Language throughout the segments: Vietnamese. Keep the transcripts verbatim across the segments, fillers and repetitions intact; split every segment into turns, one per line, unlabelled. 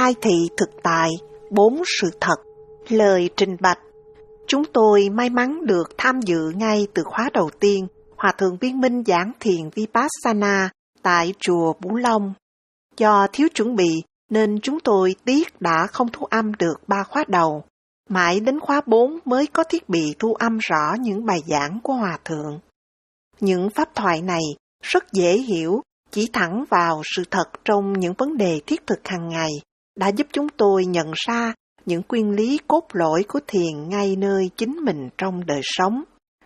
khai thị thực tại bốn sự thật. Lời trình bạch. Chúng tôi may mắn được tham dự ngay từ khóa đầu tiên Hòa thượng Viên Minh giảng thiền Vipassana tại chùa Bửu Long. Do thiếu chuẩn bị nên chúng tôi tiếc đã không thu âm được ba khóa đầu. Mãi đến khóa bốn mới có thiết bị thu âm rõ những bài giảng của Hòa thượng. Những pháp thoại này rất dễ hiểu, chỉ thẳng vào sự thật trong những vấn đề thiết thực hàng ngày, đã giúp chúng tôi nhận ra những nguyên lý cốt lõi của thiền ngay nơi chính mình trong đời sống.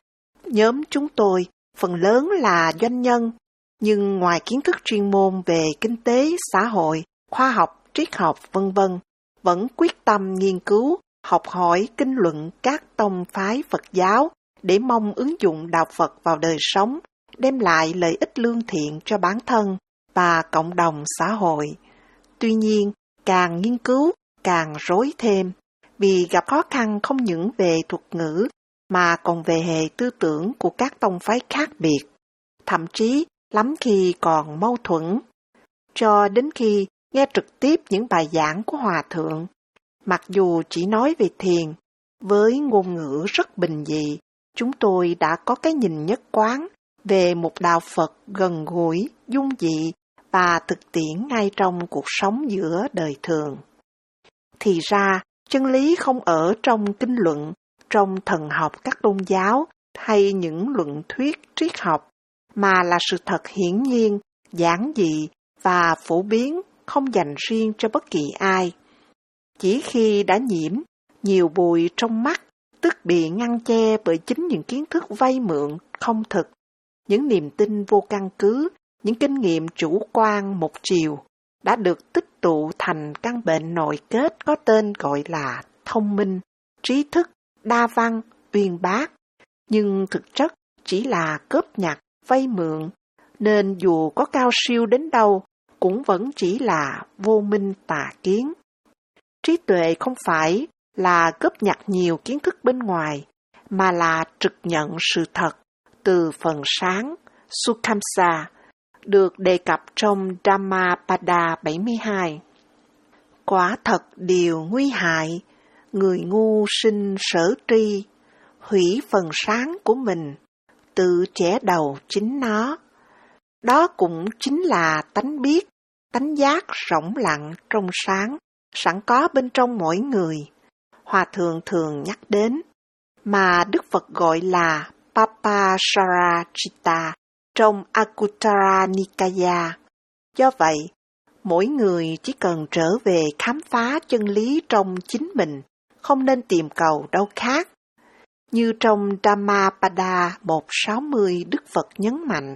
Nhóm chúng tôi phần lớn là doanh nhân, nhưng ngoài kiến thức chuyên môn về kinh tế, xã hội, khoa học, triết học, vân vân, vẫn quyết tâm nghiên cứu, học hỏi kinh luận các tông phái Phật giáo để mong ứng dụng đạo Phật vào đời sống, đem lại lợi ích lương thiện cho bản thân và cộng đồng xã hội. Tuy nhiên, càng nghiên cứu, càng rối thêm, vì gặp khó khăn không những về thuật ngữ, mà còn về hệ tư tưởng của các tông phái khác biệt, thậm chí lắm khi còn mâu thuẫn. Cho đến khi nghe trực tiếp những bài giảng của Hòa thượng, mặc dù chỉ nói về thiền, với ngôn ngữ rất bình dị, chúng tôi đã có cái nhìn nhất quán về một đạo Phật gần gũi, dung dị và thực tiễn ngay trong cuộc sống giữa đời thường. Thì ra, chân lý không ở trong kinh luận, trong thần học các tôn giáo hay những luận thuyết triết học, mà là sự thật hiển nhiên, giản dị và phổ biến, không dành riêng cho bất kỳ ai. Chỉ khi đã nhiễm nhiều bụi trong mắt, tức bị ngăn che bởi chính những kiến thức vay mượn, không thực, những niềm tin vô căn cứ, những kinh nghiệm chủ quan một chiều, đã được tích tụ thành căn bệnh nội kết có tên gọi là thông minh, trí thức, đa văn, uyên bác, nhưng thực chất chỉ là cướp nhặt, vay mượn, nên dù có cao siêu đến đâu, cũng vẫn chỉ là vô minh tà kiến. Trí tuệ không phải là cướp nhặt nhiều kiến thức bên ngoài, mà là trực nhận sự thật từ phần sáng, Sukhamsa, được đề cập trong Dhammapada bảy mươi hai. Quả thật điều nguy hại, người ngu sinh sở tri, hủy phần sáng của mình, tự chẻ đầu chính nó. Đó cũng chính là tánh biết, tánh giác rỗng lặng trong sáng, sẵn có bên trong mỗi người. Hòa thượng thường nhắc đến, mà Đức Phật gọi là Papasarajita trong Anguttara Nikaya. Do vậy, mỗi người chỉ cần trở về khám phá chân lý trong chính mình, không nên tìm cầu đâu khác. Như trong Dhammapada một sáu mươi, Đức Phật nhấn mạnh,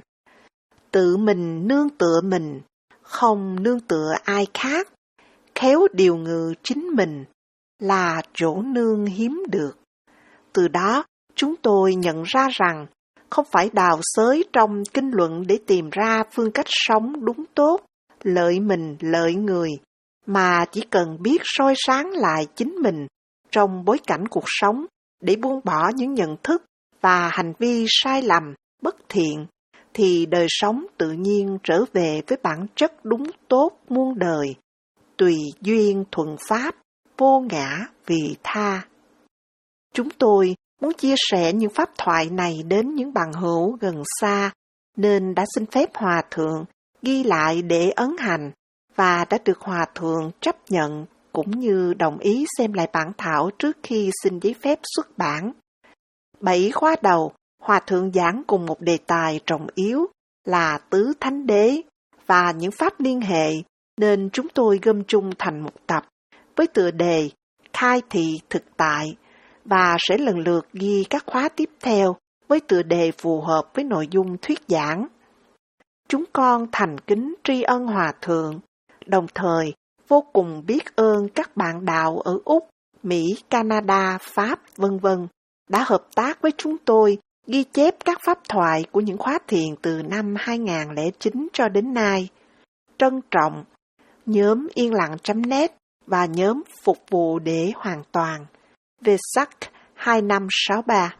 tự mình nương tựa mình, không nương tựa ai khác, khéo điều ngự chính mình, là chỗ nương hiếm được. Từ đó, chúng tôi nhận ra rằng, không phải đào xới trong kinh luận để tìm ra phương cách sống đúng tốt, lợi mình lợi người, mà chỉ cần biết soi sáng lại chính mình trong bối cảnh cuộc sống để buông bỏ những nhận thức và hành vi sai lầm, bất thiện, thì đời sống tự nhiên trở về với bản chất đúng tốt muôn đời, tùy duyên thuận pháp, vô ngã vị tha. Chúng tôi muốn chia sẻ những pháp thoại này đến những bằng hữu gần xa, nên đã xin phép Hòa thượng ghi lại để ấn hành, và đã được Hòa thượng chấp nhận cũng như đồng ý xem lại bản thảo trước khi xin giấy phép xuất bản. Bảy khóa đầu, Hòa thượng giảng cùng một đề tài trọng yếu là tứ thánh đế và những pháp liên hệ, nên chúng tôi gom chung thành một tập với tựa đề Khai thị thực tại, và sẽ lần lượt ghi các khóa tiếp theo với tựa đề phù hợp với nội dung thuyết giảng. Chúng con thành kính tri ân Hòa thượng, đồng thời vô cùng biết ơn các bạn đạo ở Úc, Mỹ, Canada, Pháp, vân vân đã hợp tác với chúng tôi ghi chép các pháp thoại của những khóa thiền từ năm hai nghìn không trăm lẻ chín cho đến nay. Trân trọng, nhóm yên lặng chấm net và nhóm phục vụ để hoàn toàn. Vesak hai năm sáu ba.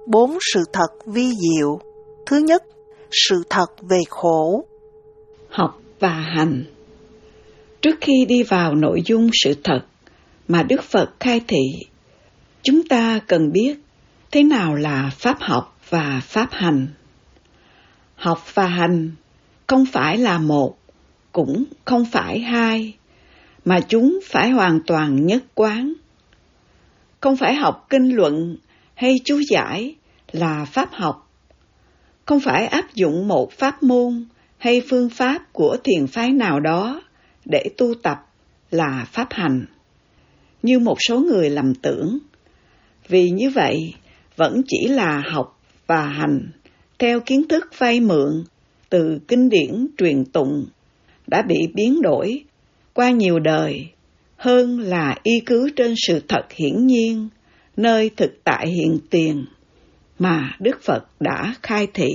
Bốn sự thật vi diệu. Thứ nhất, sự thật về khổ.
Học và hành. Trước khi đi vào nội dung sự thật mà Đức Phật khai thị, chúng ta cần biết thế nào là pháp học và pháp hành. Học và hành không phải là một, cũng không phải hai, mà chúng phải hoàn toàn nhất quán. Không phải học kinh luận hay chú giải là pháp học. Không phải áp dụng một pháp môn hay phương pháp của thiền phái nào đó để tu tập là pháp hành, như một số người lầm tưởng. Vì như vậy vẫn chỉ là học và hành theo kiến thức vay mượn từ kinh điển truyền tụng đã bị biến đổi qua nhiều đời, hơn là y cứ trên sự thật hiển nhiên nơi thực tại hiện tiền mà Đức Phật đã khai thị.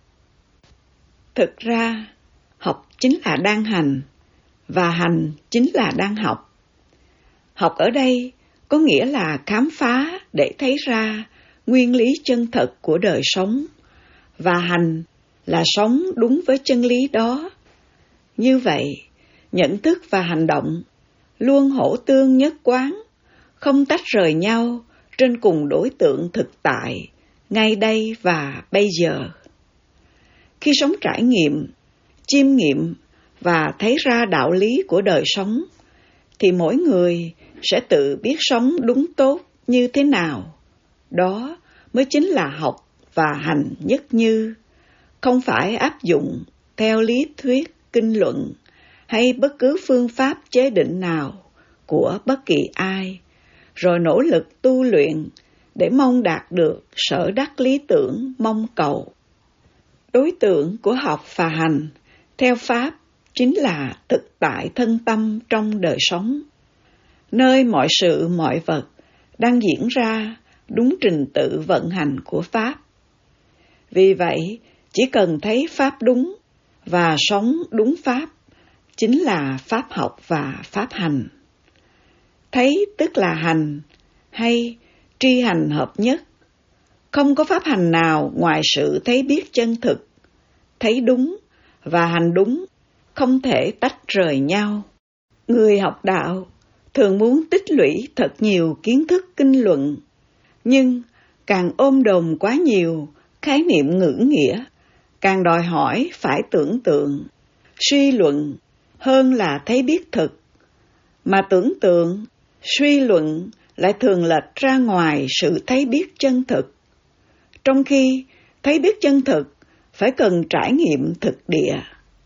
Thực ra, học chính là đang hành, và hành chính là đang học. Học ở đây có nghĩa là khám phá để thấy ra nguyên lý chân thật của đời sống, và hành là sống đúng với chân lý đó. Như vậy, nhận thức và hành động luôn hỗ tương nhất quán, không tách rời nhau trên cùng đối tượng thực tại, ngay đây và bây giờ. Khi sống trải nghiệm, chiêm nghiệm và thấy ra đạo lý của đời sống, thì mỗi người sẽ tự biết sống đúng tốt như thế nào. Đó mới chính là học và hành nhất như, không phải áp dụng theo lý thuyết kinh luận hay bất cứ phương pháp chế định nào của bất kỳ ai, rồi nỗ lực tu luyện để mong đạt được sở đắc lý tưởng mong cầu. Đối tượng của học và hành theo pháp chính là thực tại thân tâm trong đời sống, nơi mọi sự mọi vật đang diễn ra đúng trình tự vận hành của pháp. Vì vậy, chỉ cần thấy pháp đúng và sống đúng pháp chính là pháp học và pháp hành. Thấy tức là hành, hay tri hành hợp nhất. Không có pháp hành nào ngoài sự thấy biết chân thực. Thấy đúng và hành đúng không thể tách rời nhau. Người học đạo thường muốn tích lũy thật nhiều kiến thức kinh luận, nhưng càng ôm đồm quá nhiều khái niệm ngữ nghĩa, càng đòi hỏi phải tưởng tượng, suy luận hơn là thấy biết thực. Mà tưởng tượng, suy luận lại thường lệch ra ngoài sự thấy biết chân thực. Trong khi thấy biết chân thực phải cần trải nghiệm thực địa.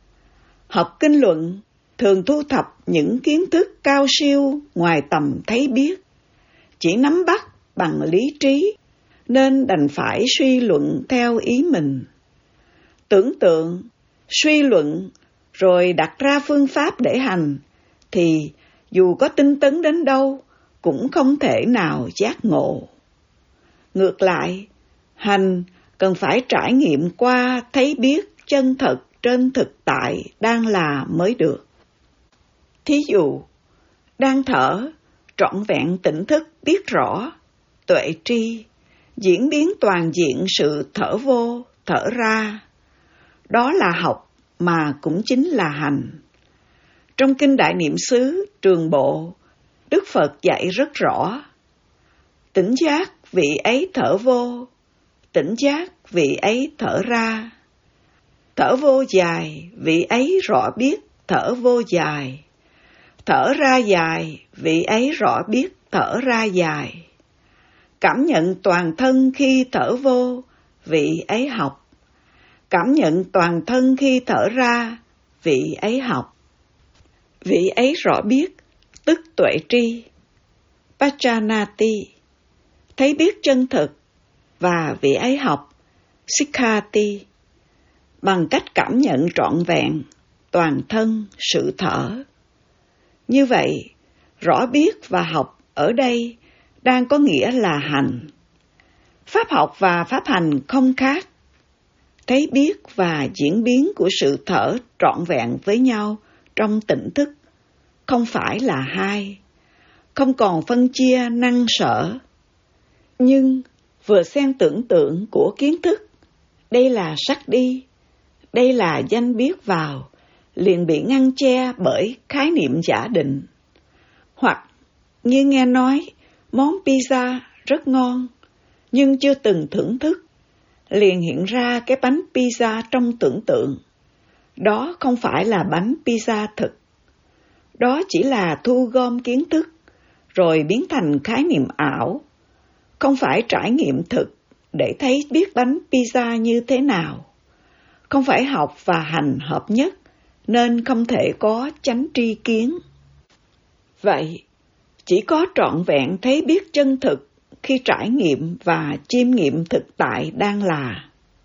Học kinh luận thường thu thập những kiến thức cao siêu ngoài tầm thấy biết, chỉ nắm bắt bằng lý trí, nên đành phải suy luận theo ý mình. Tưởng tượng, suy luận, rồi đặt ra phương pháp để hành, thì dù có tinh tấn đến đâu, cũng không thể nào giác ngộ. Ngược lại, hành cần phải trải nghiệm qua thấy biết chân thật trên thực tại đang là mới được. Thí dụ, đang thở, trọn vẹn tỉnh thức biết rõ, tuệ tri, diễn biến toàn diện sự thở vô, thở ra. Đó là học mà cũng chính là hành. Trong Kinh Đại Niệm xứ Trường Bộ, Đức Phật dạy rất rõ. Tỉnh giác vị ấy thở vô, tỉnh giác vị ấy thở ra. Thở vô dài, vị ấy rõ biết thở vô dài. Thở ra dài, vị ấy rõ biết thở ra dài. Cảm nhận toàn thân khi thở vô, vị ấy học. Cảm nhận toàn thân khi thở ra, vị ấy học. Vị ấy rõ biết, tức tuệ tri. Pachanati, thấy biết chân thực, và vị ấy học, Sikhati, bằng cách cảm nhận trọn vẹn, toàn thân, sự thở. Như vậy, rõ biết và học ở đây đang có nghĩa là hành. Pháp học và pháp hành không khác. Thấy biết và diễn biến của sự thở trọn vẹn với nhau trong tỉnh thức không phải là hai, không còn phân chia năng sở. Nhưng vừa xen tưởng tượng của kiến thức, đây là sắc đi, đây là danh biết vào, liền bị ngăn che bởi khái niệm giả định. Hoặc như nghe nói món pizza rất ngon, nhưng chưa từng thưởng thức, liền hiện ra cái bánh pizza trong tưởng tượng. Đó không phải là bánh pizza thực. Đó chỉ là thu gom kiến thức, rồi biến thành khái niệm ảo. Không phải trải nghiệm thực để thấy biết bánh pizza như thế nào. Không phải học và hành hợp nhất, nên không thể có chánh tri kiến. Vậy, chỉ có trọn vẹn thấy biết chân thực khi trải nghiệm và chiêm nghiệm thực tại đang là.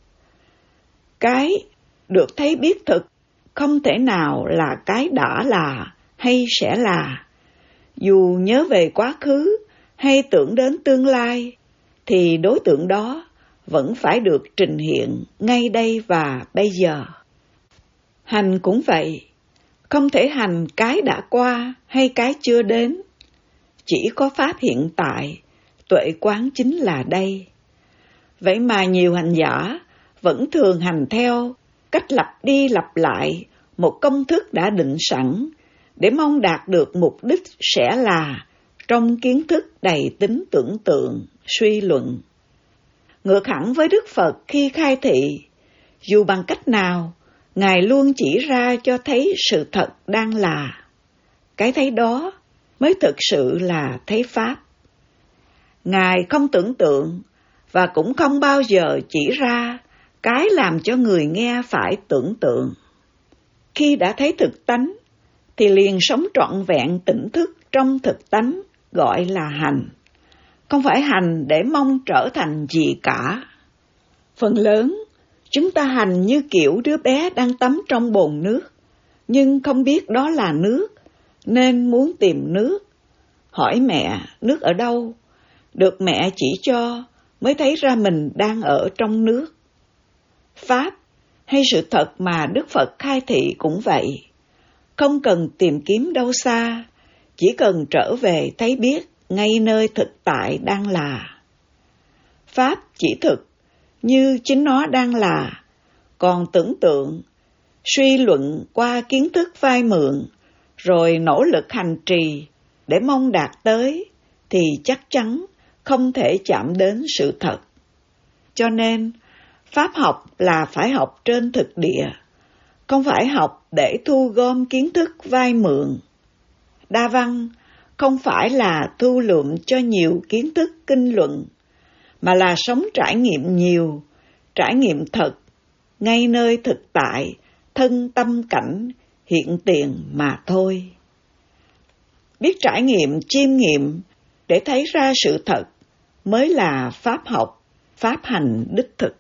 Cái được thấy biết thực không thể nào là cái đã là hay sẽ là. Dù nhớ về quá khứ hay tưởng đến tương lai, thì đối tượng đó vẫn phải được trình hiện ngay đây và bây giờ. Hành cũng vậy, không thể hành cái đã qua hay cái chưa đến. Chỉ có pháp hiện tại, tuệ quán chính là đây. Vậy mà nhiều hành giả vẫn thường hành theo cách lặp đi lặp lại một công thức đã định sẵn để mong đạt được mục đích sẽ là trong kiến thức đầy tính tưởng tượng, suy luận. Ngược hẳn với Đức Phật khi khai thị, dù bằng cách nào, Ngài luôn chỉ ra cho thấy sự thật đang là. Cái thấy đó mới thực sự là thấy Pháp. Ngài không tưởng tượng và cũng không bao giờ chỉ ra cái làm cho người nghe phải tưởng tượng. Khi đã thấy thực tánh, thì liền sống trọn vẹn tỉnh thức trong thực tánh, gọi là hành. Không phải hành để mong trở thành gì cả. Phần lớn, chúng ta hành như kiểu đứa bé đang tắm trong bồn nước, nhưng không biết đó là nước, nên muốn tìm nước. Hỏi mẹ, nước ở đâu? Được mẹ chỉ cho, mới thấy ra mình đang ở trong nước. Pháp hay sự thật mà Đức Phật khai thị cũng vậy. Không cần tìm kiếm đâu xa, chỉ cần trở về thấy biết ngay nơi thực tại đang là. Pháp chỉ thực như chính nó đang là, còn tưởng tượng, suy luận qua kiến thức phai mượn, rồi nỗ lực hành trì để mong đạt tới, thì chắc chắn không thể chạm đến sự thật. Cho nên, Pháp học là phải học trên thực địa, không phải học để thu gom kiến thức vai mượn. Đa văn không phải là thu lượm cho nhiều kiến thức kinh luận, mà là sống trải nghiệm nhiều, trải nghiệm thật, ngay nơi thực tại, thân tâm cảnh, hiện tiền mà thôi. Biết trải nghiệm, chiêm nghiệm để thấy ra sự thật mới là Pháp học, Pháp hành đích thực.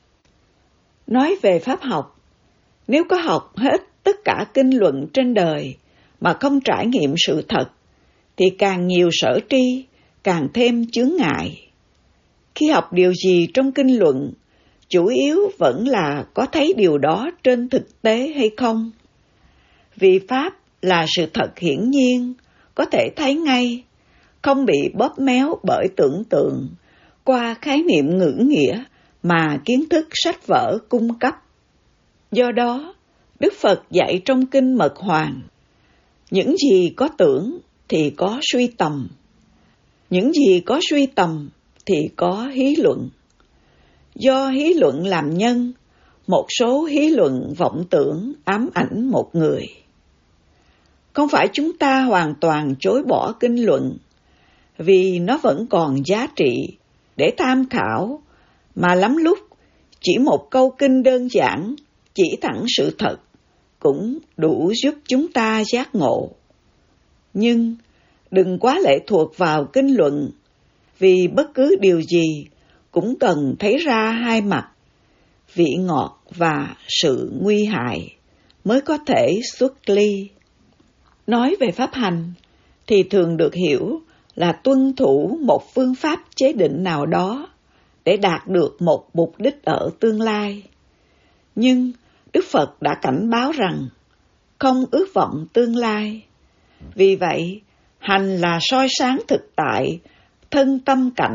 Nói về Pháp học, nếu có học hết tất cả kinh luận trên đời mà không trải nghiệm sự thật, thì càng nhiều sở tri, càng thêm chướng ngại. Khi học điều gì trong kinh luận, chủ yếu vẫn là có thấy điều đó trên thực tế hay không. Vì Pháp là sự thật hiển nhiên, có thể thấy ngay, không bị bóp méo bởi tưởng tượng, qua khái niệm ngữ nghĩa mà kiến thức sách vở cung cấp. Do đó, Đức Phật dạy trong Kinh Mật Hoàng, những gì có tưởng thì có suy tầm, những gì có suy tầm thì có hí luận. Do hí luận làm nhân, một số hí luận vọng tưởng ám ảnh một người. Không phải chúng ta hoàn toàn chối bỏ kinh luận, vì nó vẫn còn giá trị để tham khảo, mà lắm lúc chỉ một câu kinh đơn giản, chỉ thẳng sự thật, cũng đủ giúp chúng ta giác ngộ. Nhưng đừng quá lệ thuộc vào kinh luận, vì bất cứ điều gì cũng cần thấy ra hai mặt, vị ngọt và sự nguy hại, mới có thể xuất ly. Nói về pháp hành, thì thường được hiểu là tuân thủ một phương pháp chế định nào đó để đạt được một mục đích ở tương lai. Nhưng Đức Phật đã cảnh báo rằng không ước vọng tương lai. Vì vậy, hành là soi sáng thực tại, thân tâm cảnh,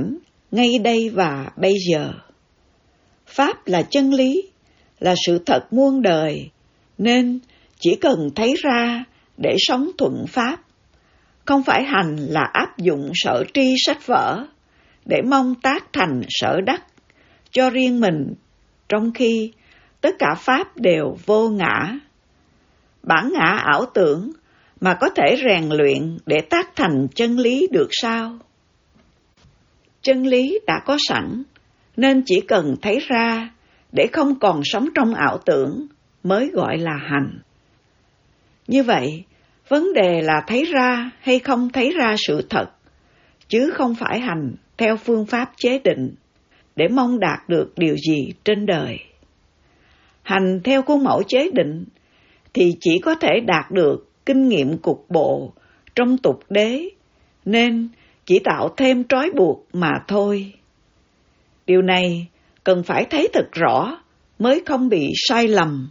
ngay đây và bây giờ. Pháp là chân lý, là sự thật muôn đời, nên chỉ cần thấy ra để sống thuận Pháp. Không phải hành là áp dụng sở tri sách vở, để mong tác thành sở đắc cho riêng mình, trong khi tất cả Pháp đều vô ngã. Bản ngã ảo tưởng mà có thể rèn luyện để tác thành chân lý được sao? Chân lý đã có sẵn, nên chỉ cần thấy ra để không còn sống trong ảo tưởng mới gọi là hành. Như vậy, vấn đề là thấy ra hay không thấy ra sự thật, chứ không phải hành theo phương pháp chế định để mong đạt được điều gì trên đời. Hành theo khuôn mẫu chế định thì chỉ có thể đạt được kinh nghiệm cục bộ trong tục đế, nên chỉ tạo thêm trói buộc mà thôi. Điều này cần phải thấy thật rõ mới không bị sai lầm.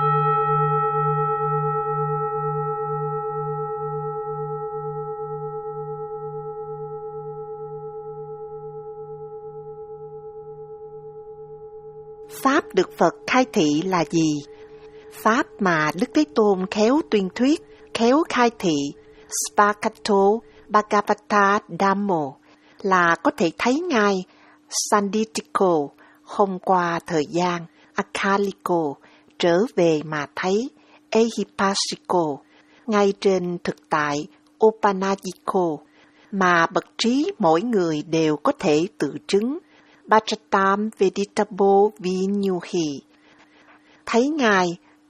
Pháp được Phật khai thị là gì? Pháp mà Đức Thế Tôn khéo tuyên thuyết, khéo khai thị, Spakato Bhagavata Dhammo, là có thể thấy ngay, Sanditiko, không qua thời gian, Akaliko, trở về mà thấy, Ehipassiko, ngay trên thực tại, Opanajiko, mà bậc trí mỗi người đều có thể tự chứng, Bhajatam Veditabo Vinyuhi. Thấy ngay,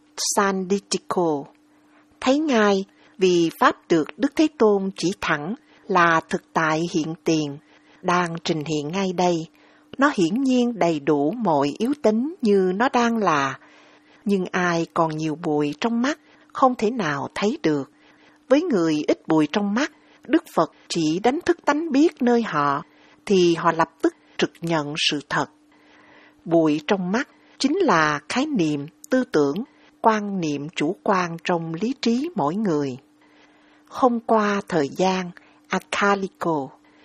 Sanditiko, thấy ngay vì Pháp được Đức Thế Tôn chỉ thẳng là thực tại hiện tiền, đang trình hiện ngay đây. Nó hiển nhiên đầy đủ mọi yếu tính như nó đang là, nhưng ai còn nhiều bụi trong mắt không thể nào thấy được. Với người ít bụi trong mắt, Đức Phật chỉ đánh thức tánh biết nơi họ, thì họ lập tức trực nhận sự thật. Bụi trong mắt chính là khái niệm, tư tưởng, quan niệm chủ quan trong lý trí mỗi người. Không qua thời gian, Akaliko.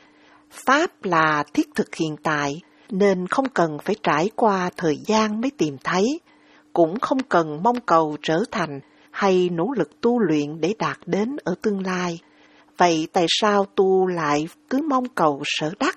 Pháp là thiết thực hiện tại, nên không cần phải trải qua thời gian mới tìm thấy, cũng không cần mong cầu trở thành hay nỗ lực tu luyện để đạt đến ở tương lai. Vậy tại sao tu lại cứ mong cầu sở đắc?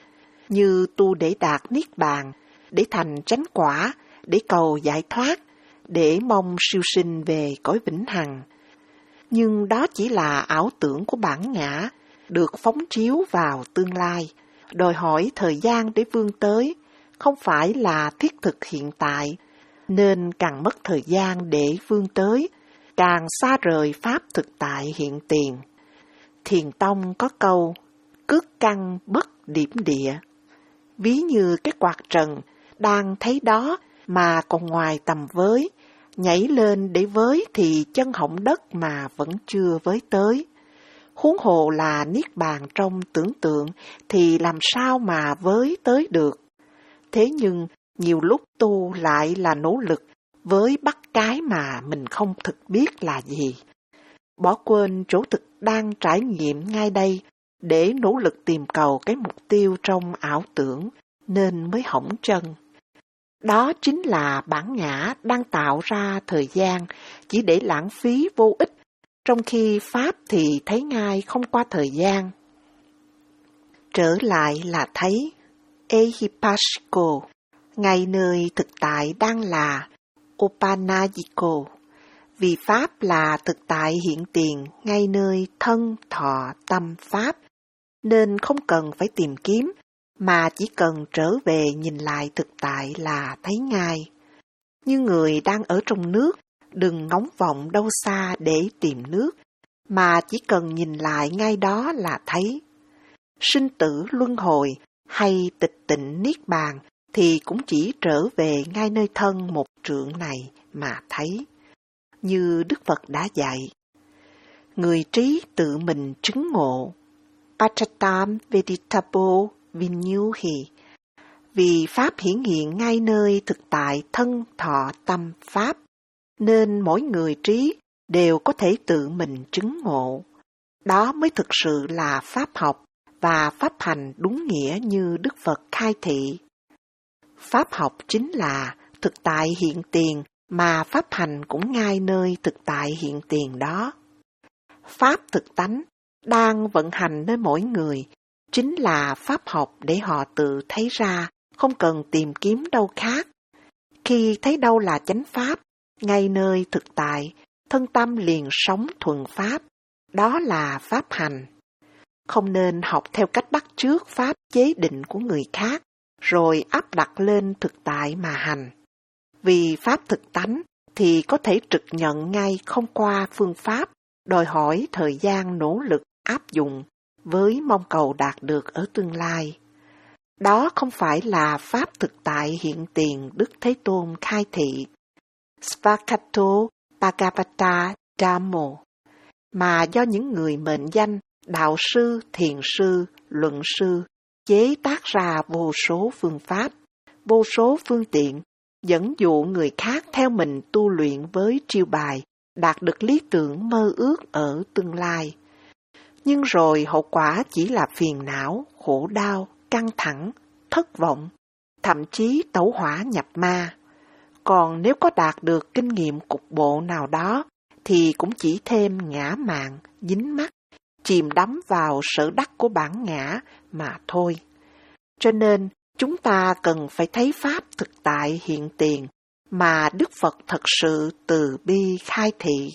Như tu để đạt niết bàn, để thành chánh quả, để cầu giải thoát, để mong siêu sinh về cõi vĩnh hằng. Nhưng đó chỉ là ảo tưởng của bản ngã, được phóng chiếu vào tương lai, đòi hỏi thời gian để vươn tới, không phải là thiết thực hiện tại, nên càng mất thời gian để vươn tới, càng xa rời Pháp thực tại hiện tiền. Thiền tông có câu, cước căn bất điểm địa. Ví như cái quạt trần, đang thấy đó mà còn ngoài tầm với, nhảy lên để với thì chân họng đất mà vẫn chưa với tới. Huống hồ là niết bàn trong tưởng tượng thì làm sao mà với tới được. Thế nhưng nhiều lúc tu lại là nỗ lực với bắt cái mà mình không thực biết là gì. Bỏ quên chỗ thực đang trải nghiệm ngay đây để nỗ lực tìm cầu cái mục tiêu trong ảo tưởng nên mới hỏng chân. Đó chính là bản ngã đang tạo ra thời gian chỉ để lãng phí vô ích, trong khi Pháp thì thấy ngay không qua thời gian. Trở lại là thấy Ehipassiko, ngay nơi thực tại đang là Opanajiko, vì Pháp là thực tại hiện tiền ngay nơi thân thọ tâm Pháp, nên không cần phải tìm kiếm, mà chỉ cần trở về nhìn lại thực tại là thấy ngay. Như người đang ở trong nước, đừng ngóng vọng đâu xa để tìm nước, mà chỉ cần nhìn lại ngay đó là thấy. Sinh tử luân hồi hay tịch tịnh niết bàn thì cũng chỉ trở về ngay nơi thân một trượng này mà thấy. Như Đức Phật đã dạy, người trí tự mình chứng ngộ, Pachatam Veditabo Vinyuhi, vì Pháp hiển hiện ngay nơi thực tại thân thọ tâm Pháp, nên mỗi người trí đều có thể tự mình chứng ngộ. Đó mới thực sự là Pháp học và pháp hành đúng nghĩa như Đức Phật khai thị. Pháp học chính là thực tại hiện tiền, mà pháp hành cũng ngay nơi thực tại hiện tiền đó. Pháp thực tánh đang vận hành nơi mỗi người chính là pháp học để họ tự thấy ra, không cần tìm kiếm đâu khác. Khi thấy đâu là chánh pháp, ngay nơi thực tại, thân tâm liền sống thuần pháp, đó là pháp hành. Không nên học theo cách bắt chước pháp chế định của người khác, rồi áp đặt lên thực tại mà hành. Vì pháp thực tánh thì có thể trực nhận ngay không qua phương pháp, đòi hỏi thời gian nỗ lực áp dụng với mong cầu đạt được ở tương lai. Đó không phải là pháp thực tại hiện tiền Đức Thế Tôn khai thị, Svakato Bhagavata Dhammo, mà do những người mệnh danh đạo sư, thiền sư, luận sư chế tác ra vô số phương pháp, vô số phương tiện, dẫn dụ người khác theo mình tu luyện với chiêu bài, đạt được lý tưởng mơ ước ở tương lai. Nhưng rồi hậu quả chỉ là phiền não, khổ đau, căng thẳng, thất vọng, thậm chí tẩu hỏa nhập ma. Còn nếu có đạt được kinh nghiệm cục bộ nào đó, thì cũng chỉ thêm ngã mạn, dính mắc, chìm đắm vào sở đắc của bản ngã mà thôi. Cho nên, chúng ta cần phải thấy pháp thực tại hiện tiền mà Đức Phật thật sự từ bi khai thị.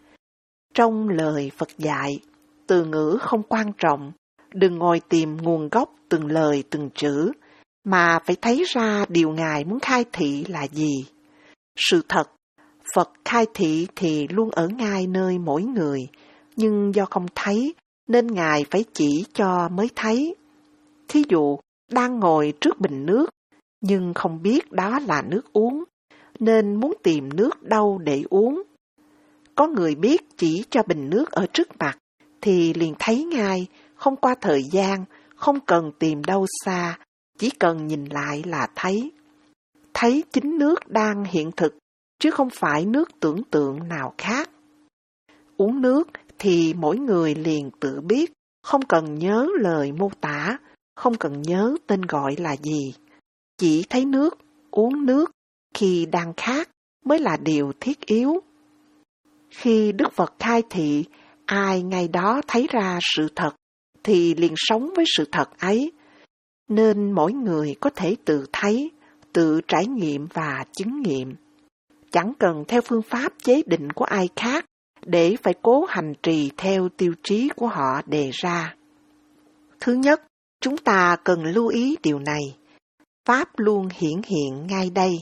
Trong lời Phật dạy, từ ngữ không quan trọng, đừng ngồi tìm nguồn gốc từng lời từng chữ, mà phải thấy ra điều Ngài muốn khai thị là gì. Sự thật, Phật khai thị thì luôn ở ngay nơi mỗi người, nhưng do không thấy, nên Ngài phải chỉ cho mới thấy. Thí dụ, đang ngồi trước bình nước, nhưng không biết đó là nước uống, nên muốn tìm nước đâu để uống. Có người biết chỉ cho bình nước ở trước mặt, thì liền thấy ngay, không qua thời gian, không cần tìm đâu xa, chỉ cần nhìn lại là thấy. Thấy chính nước đang hiện thực, chứ không phải nước tưởng tượng nào khác. Uống nước thì mỗi người liền tự biết, không cần nhớ lời mô tả, không cần nhớ tên gọi là gì. Chỉ thấy nước, uống nước, khi đang khát mới là điều thiết yếu. Khi Đức Phật khai thị, ai ngay đó thấy ra sự thật, thì liền sống với sự thật ấy. Nên mỗi người có thể tự thấy, tự trải nghiệm và chứng nghiệm. Chẳng cần theo phương pháp chế định của ai khác, để phải cố hành trì theo tiêu chí của họ đề ra. Thứ nhất, chúng ta cần lưu ý điều này. Pháp luôn hiển hiện ngay đây.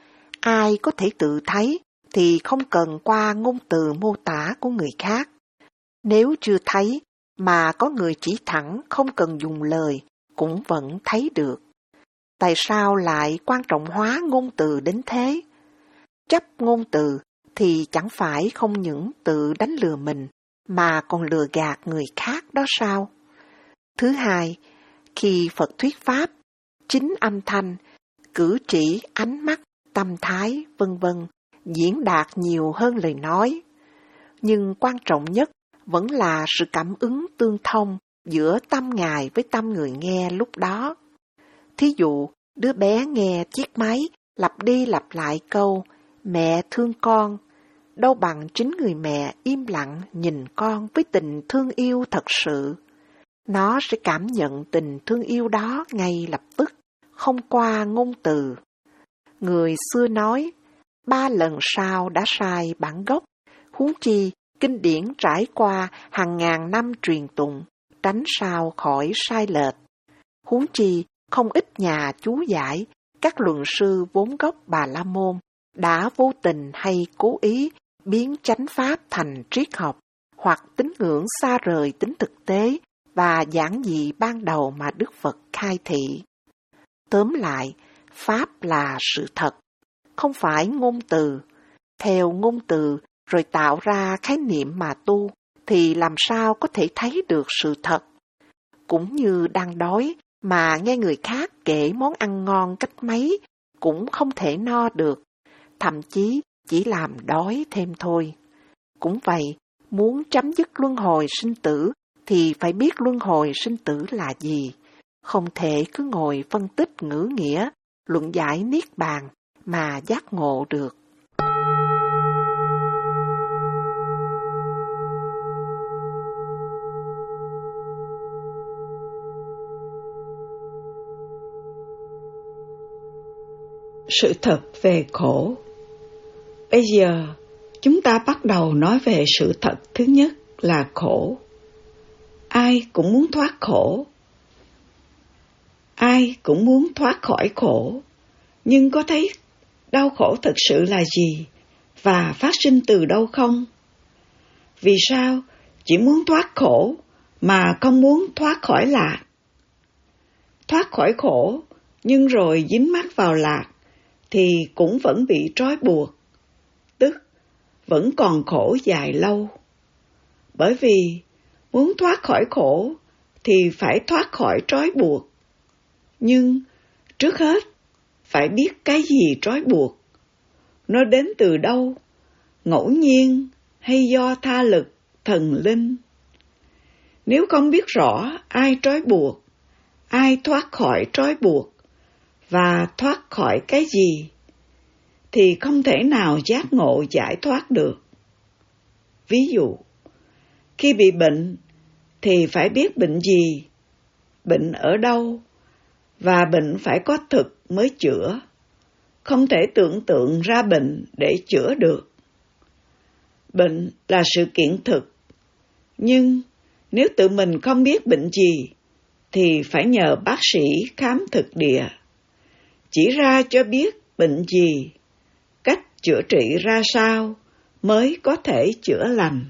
Ai có thể tự thấy thì không cần qua ngôn từ mô tả của người khác. Nếu chưa thấy mà có người chỉ thẳng không cần dùng lời cũng vẫn thấy được. Tại sao lại quan trọng hóa ngôn từ đến thế? Chấp ngôn từ thì chẳng phải không những tự đánh lừa mình mà còn lừa gạt người khác đó sao? Thứ hai, khi Phật thuyết pháp, chính âm thanh, cử chỉ, ánh mắt, tâm thái, vân vân diễn đạt nhiều hơn lời nói. Nhưng quan trọng nhất vẫn là sự cảm ứng tương thông giữa tâm Ngài với tâm người nghe lúc đó. Thí dụ, đứa bé nghe chiếc máy lặp đi lặp lại câu mẹ thương con, đâu bằng chính người mẹ im lặng nhìn con với tình thương yêu thật sự. Nó sẽ cảm nhận tình thương yêu đó ngay lập tức, không qua ngôn từ. Người xưa nói, ba lần sau đã sai bản gốc, huống chi kinh điển trải qua hàng ngàn năm truyền tụng, tránh sao khỏi sai lệch. Huống chi không ít nhà chú giải, các luận sư vốn gốc Bà La Môn đã vô tình hay cố ý biến chánh pháp thành triết học, hoặc tín ngưỡng xa rời tính thực tế và giản dị ban đầu mà Đức Phật khai thị. Tóm lại, pháp là sự thật, không phải ngôn từ. Theo ngôn từ rồi tạo ra khái niệm mà tu, thì làm sao có thể thấy được sự thật? Cũng như đang đói mà nghe người khác kể món ăn ngon cách mấy, cũng không thể no được, thậm chí chỉ làm đói thêm thôi. Cũng vậy, muốn chấm dứt luân hồi sinh tử thì phải biết luân hồi sinh tử là gì. Không thể cứ ngồi phân tích ngữ nghĩa, luận giải niết bàn mà giác ngộ được.
Sự thật về khổ. Bây giờ, chúng ta bắt đầu nói về sự thật thứ nhất là khổ. Ai cũng muốn thoát khổ. Ai cũng muốn thoát khỏi khổ, nhưng có thấy đau khổ thực sự là gì và phát sinh từ đâu không? Vì sao chỉ muốn thoát khổ mà không muốn thoát khỏi lạc? Thoát khỏi khổ nhưng rồi dính mắc vào lạc thì cũng vẫn bị trói buộc, tức vẫn còn khổ dài lâu. Bởi vì muốn thoát khỏi khổ thì phải thoát khỏi trói buộc. Nhưng trước hết phải biết cái gì trói buộc, nó đến từ đâu, ngẫu nhiên hay do tha lực, thần linh. Nếu không biết rõ ai trói buộc, ai thoát khỏi trói buộc và thoát khỏi cái gì, thì không thể nào giác ngộ giải thoát được. Ví dụ, khi bị bệnh thì phải biết bệnh gì, bệnh ở đâu, và bệnh phải có thực mới chữa. Không thể tưởng tượng ra bệnh để chữa được. Bệnh là sự kiện thực, nhưng nếu tự mình không biết bệnh gì, thì phải nhờ bác sĩ khám thực địa, chỉ ra cho biết bệnh gì, cách chữa trị ra sao mới có thể chữa lành.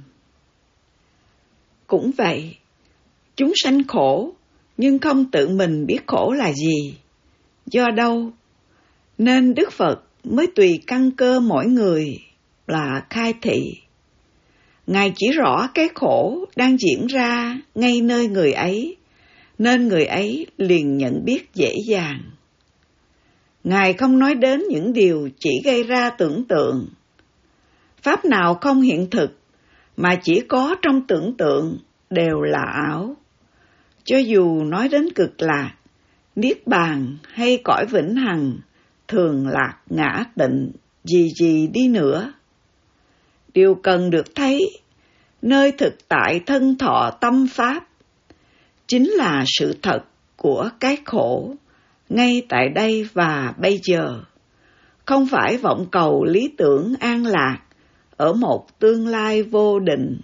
Cũng vậy, chúng sanh khổ, nhưng không tự mình biết khổ là gì, do đâu, nên Đức Phật mới tùy căn cơ mỗi người là khai thị. Ngài chỉ rõ cái khổ đang diễn ra ngay nơi người ấy, nên người ấy liền nhận biết dễ dàng. Ngài không nói đến những điều chỉ gây ra tưởng tượng. Pháp nào không hiện thực, mà chỉ có trong tưởng tượng đều là ảo. Cho dù nói đến cực lạc, niết bàn hay cõi vĩnh hằng, thường lạc ngã tịnh, gì gì đi nữa. Điều cần được thấy, nơi thực tại thân thọ tâm pháp, chính là sự thật của cái khổ, ngay tại đây và bây giờ. Không phải vọng cầu lý tưởng an lạc, ở một tương lai vô định.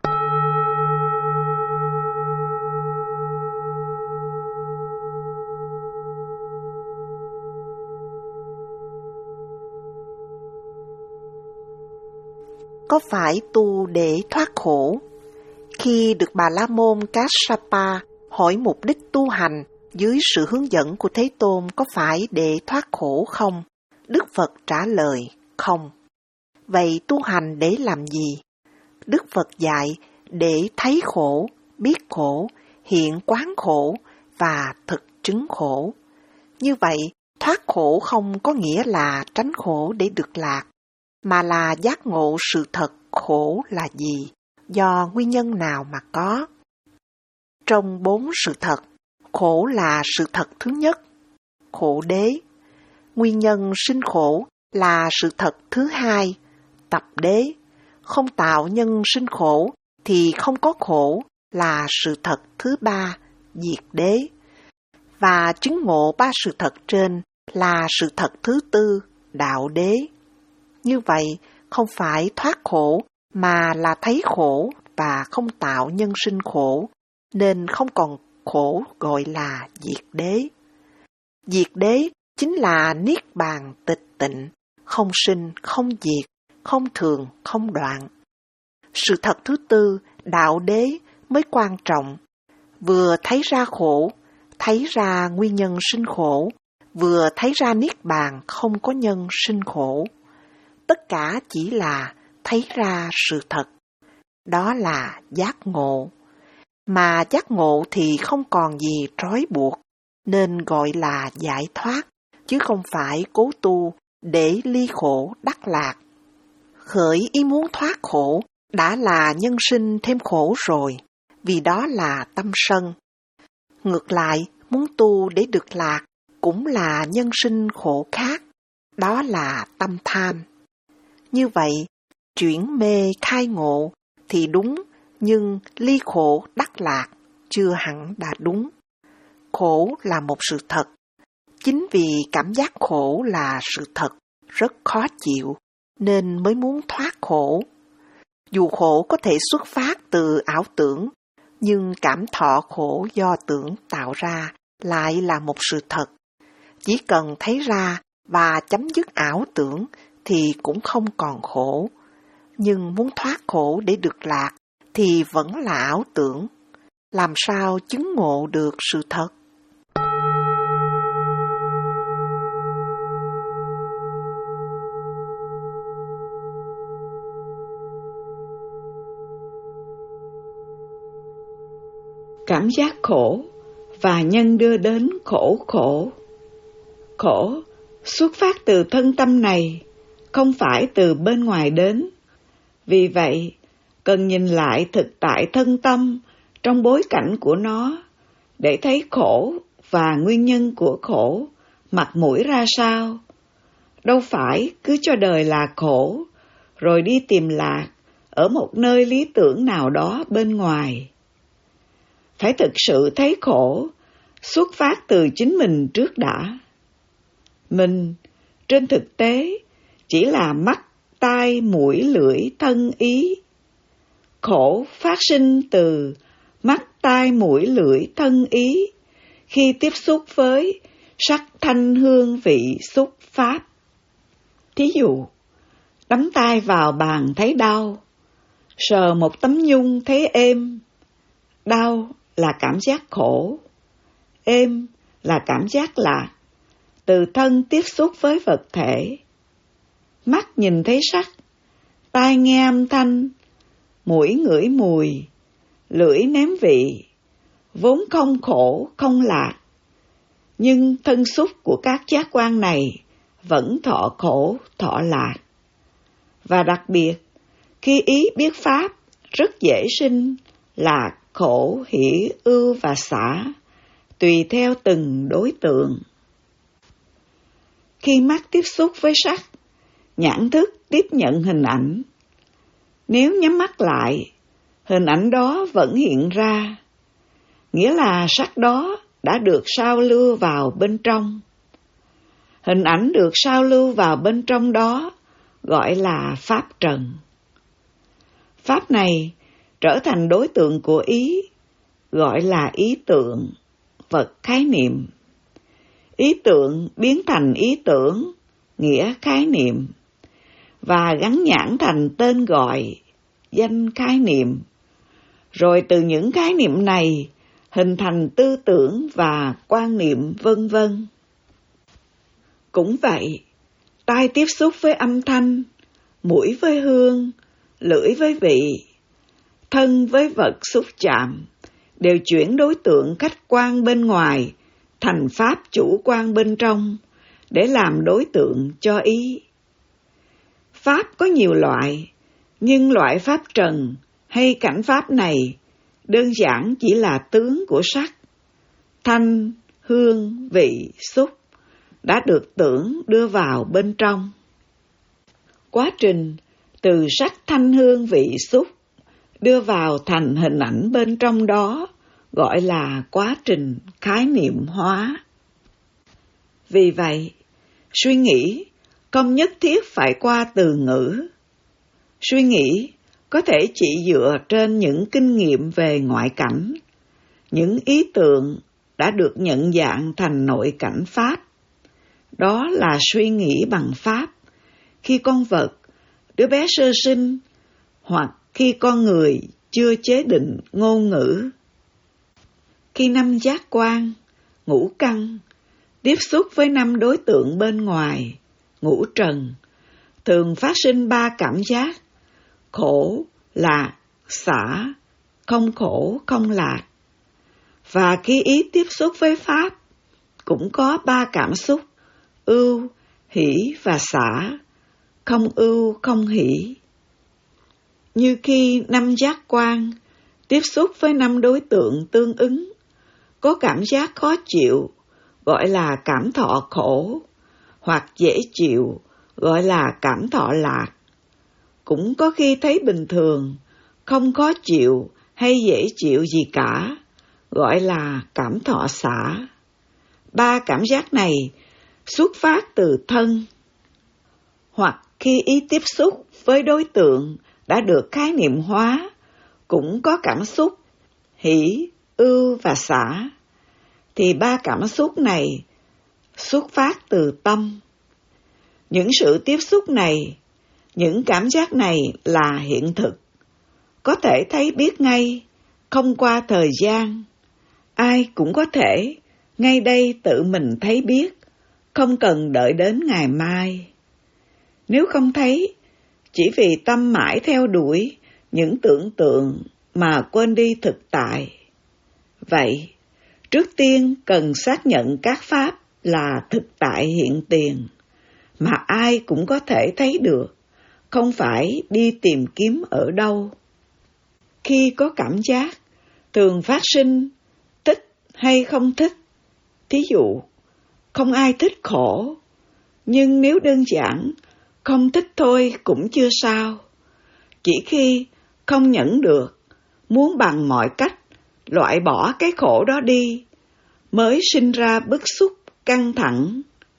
Có phải tu để thoát khổ? Khi được Bà La Môn Kassapa hỏi mục đích tu hành dưới sự hướng dẫn của Thế Tôn có phải để thoát khổ không? Đức Phật trả lời, không. Vậy tu hành để làm gì? Đức Phật dạy để thấy khổ, biết khổ, hiện quán khổ và thực chứng khổ. Như vậy, thoát khổ không có nghĩa là tránh khổ để được lạc, mà là giác ngộ sự thật khổ là gì, do nguyên nhân nào mà có. Trong bốn sự thật, khổ là sự thật thứ nhất, khổ đế. Nguyên nhân sinh khổ là sự thật thứ hai, tập đế. Không tạo nhân sinh khổ thì không có khổ là sự thật thứ ba, diệt đế. Và chứng ngộ ba sự thật trên là sự thật thứ tư, đạo đế. Như vậy, không phải thoát khổ, mà là thấy khổ và không tạo nhân sinh khổ, nên không còn khổ gọi là diệt đế. Diệt đế chính là niết bàn tịch tịnh, không sinh, không diệt, không thường, không đoạn. Sự thật thứ tư, đạo đế mới quan trọng, vừa thấy ra khổ, thấy ra nguyên nhân sinh khổ, vừa thấy ra niết bàn không có nhân sinh khổ. Tất cả chỉ là thấy ra sự thật. Đó là giác ngộ. Mà giác ngộ thì không còn gì trói buộc, nên gọi là giải thoát, chứ không phải cố tu để ly khổ đắc lạc. Khởi ý muốn thoát khổ đã là nhân sinh thêm khổ rồi, vì đó là tâm sân. Ngược lại, muốn tu để được lạc cũng là nhân sinh khổ khác, đó là tâm tham. Như vậy, chuyển mê khai ngộ thì đúng, nhưng ly khổ đắc lạc chưa hẳn đã đúng. Khổ là một sự thật. Chính vì cảm giác khổ là sự thật, rất khó chịu, nên mới muốn thoát khổ. Dù khổ có thể xuất phát từ ảo tưởng, nhưng cảm thọ khổ do tưởng tạo ra lại là một sự thật. Chỉ cần thấy ra và chấm dứt ảo tưởng thì cũng không còn khổ. Nhưng muốn thoát khổ để được lạc thì vẫn là ảo tưởng. Làm sao chứng ngộ được sự thật?
Cảm giác khổ và nhân đưa đến khổ khổ. Khổ xuất phát từ thân tâm này, không phải từ bên ngoài đến. Vì vậy, cần nhìn lại thực tại thân tâm trong bối cảnh của nó, để thấy khổ và nguyên nhân của khổ, mặt mũi ra sao. Đâu phải cứ cho đời là khổ, rồi đi tìm lạc ở một nơi lý tưởng nào đó bên ngoài. Phải thực sự thấy khổ, xuất phát từ chính mình trước đã. Mình, trên thực tế, chỉ là mắt, tai, mũi, lưỡi, thân, ý. Khổ phát sinh từ mắt, tai, mũi, lưỡi, thân, ý, khi tiếp xúc với sắc, thanh, hương, vị, xúc, pháp. Thí dụ, đắm tai vào bàn thấy đau, sờ một tấm nhung thấy êm. Đau là cảm giác khổ, êm là cảm giác lạc, từ thân tiếp xúc với vật thể. Mắt nhìn thấy sắc, tai nghe âm thanh, mũi ngửi mùi, lưỡi nếm vị, vốn không khổ, không lạc. Nhưng thân xúc của các giác quan này vẫn thọ khổ, thọ lạc. Và đặc biệt, khi ý biết pháp, rất dễ sinh lạc, khổ, hỷ, ưu và xả, tùy theo từng đối tượng. Khi mắt tiếp xúc với sắc, nhãn thức tiếp nhận hình ảnh. Nếu nhắm mắt lại, hình ảnh đó vẫn hiện ra, nghĩa là sắc đó đã được sao lưu vào bên trong. Hình ảnh được sao lưu vào bên trong đó gọi là pháp trần. Pháp này trở thành đối tượng của ý, gọi là ý tượng, vật khái niệm. Ý tượng biến thành ý tưởng, nghĩa khái niệm, và gắn nhãn thành tên gọi, danh khái niệm. Rồi từ những khái niệm này hình thành tư tưởng và quan niệm vân vân. Cũng vậy, tai tiếp xúc với âm thanh, mũi với hương, lưỡi với vị, thân với vật xúc chạm, đều chuyển đối tượng khách quan bên ngoài thành pháp chủ quan bên trong để làm đối tượng cho ý. Pháp có nhiều loại, nhưng loại pháp trần hay cảnh pháp này đơn giản chỉ là tướng của sắc, thanh, hương, vị, xúc đã được tưởng đưa vào bên trong. Quá trình từ sắc, thanh, hương, vị, xúc đưa vào thành hình ảnh bên trong đó gọi là quá trình khái niệm hóa. Vì vậy, suy nghĩ không nhất thiết phải qua từ ngữ. Suy nghĩ có thể chỉ dựa trên những kinh nghiệm về ngoại cảnh, những ý tưởng đã được nhận dạng thành nội cảnh pháp. Đó là suy nghĩ bằng pháp, khi con vật, đứa bé sơ sinh, hoặc khi con người chưa chế định ngôn ngữ. Khi năm giác quan, ngũ căn, tiếp xúc với năm đối tượng bên ngoài, ngũ trần, thường phát sinh ba cảm giác: khổ, lạc, xả, không khổ, không lạc. Và khi ý tiếp xúc với pháp, cũng có ba cảm xúc: ưu, hỷ và xả, không ưu, không hỷ. Như khi năm giác quan tiếp xúc với năm đối tượng tương ứng, có cảm giác khó chịu, gọi là cảm thọ khổ, hoặc dễ chịu, gọi là cảm thọ lạc. Cũng có khi thấy bình thường, không khó chịu hay dễ chịu gì cả, gọi là cảm thọ xả. Ba cảm giác này xuất phát từ thân, hoặc khi ý tiếp xúc với đối tượng đã được khái niệm hóa, cũng có cảm xúc hỷ, ưu và xả, thì ba cảm xúc này xuất phát từ tâm. Những sự tiếp xúc này, những cảm giác này là hiện thực, có thể thấy biết ngay, không qua thời gian. Ai cũng có thể ngay đây tự mình thấy biết, không cần đợi đến ngày mai. Nếu không thấy, chỉ vì tâm mãi theo đuổi những tưởng tượng mà quên đi thực tại. Vậy, trước tiên cần xác nhận các pháp là thực tại hiện tiền, mà ai cũng có thể thấy được, không phải đi tìm kiếm ở đâu. Khi có cảm giác, thường phát sinh thích hay không thích. Thí dụ, không ai thích khổ, nhưng nếu đơn giản không thích thôi cũng chưa sao. Chỉ khi không nhẫn được, muốn bằng mọi cách loại bỏ cái khổ đó đi, mới sinh ra bức xúc, căng thẳng.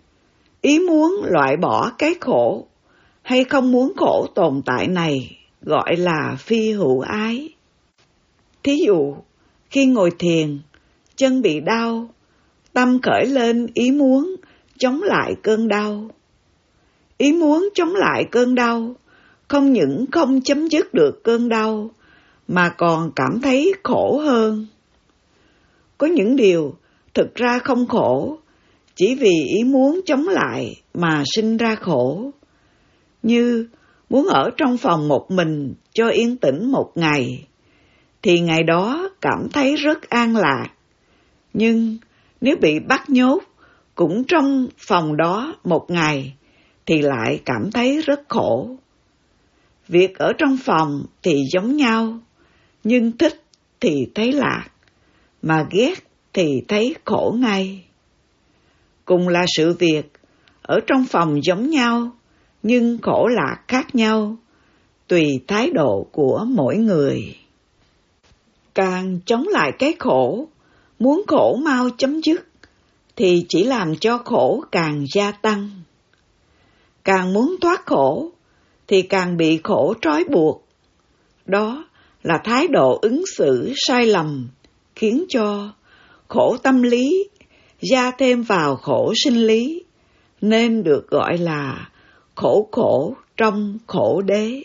Ý muốn loại bỏ cái khổ hay không muốn khổ tồn tại này gọi là phi hữu ái. Thí dụ, khi ngồi thiền, chân bị đau, tâm khởi lên ý muốn chống lại cơn đau. Ý muốn chống lại cơn đau, không những không chấm dứt được cơn đau, mà còn cảm thấy khổ hơn. Có những điều thực ra không khổ, chỉ vì ý muốn chống lại mà sinh ra khổ. Như muốn ở trong phòng một mình cho yên tĩnh một ngày, thì ngày đó cảm thấy rất an lạc. Nhưng nếu bị bắt nhốt cũng trong phòng đó một ngày, thì lại cảm thấy rất khổ. Việc ở trong phòng thì giống nhau, nhưng thích thì thấy lạc, mà ghét thì thấy khổ ngay. Cùng là sự việc, ở trong phòng giống nhau, nhưng khổ lạc khác nhau, tùy thái độ của mỗi người. Càng chống lại cái khổ, muốn khổ mau chấm dứt, thì chỉ làm cho khổ càng gia tăng. Càng muốn thoát khổ, thì càng bị khổ trói buộc. Đó là thái độ ứng xử sai lầm, khiến cho khổ tâm lý gia thêm vào khổ sinh lý, nên được gọi là khổ khổ trong khổ đế.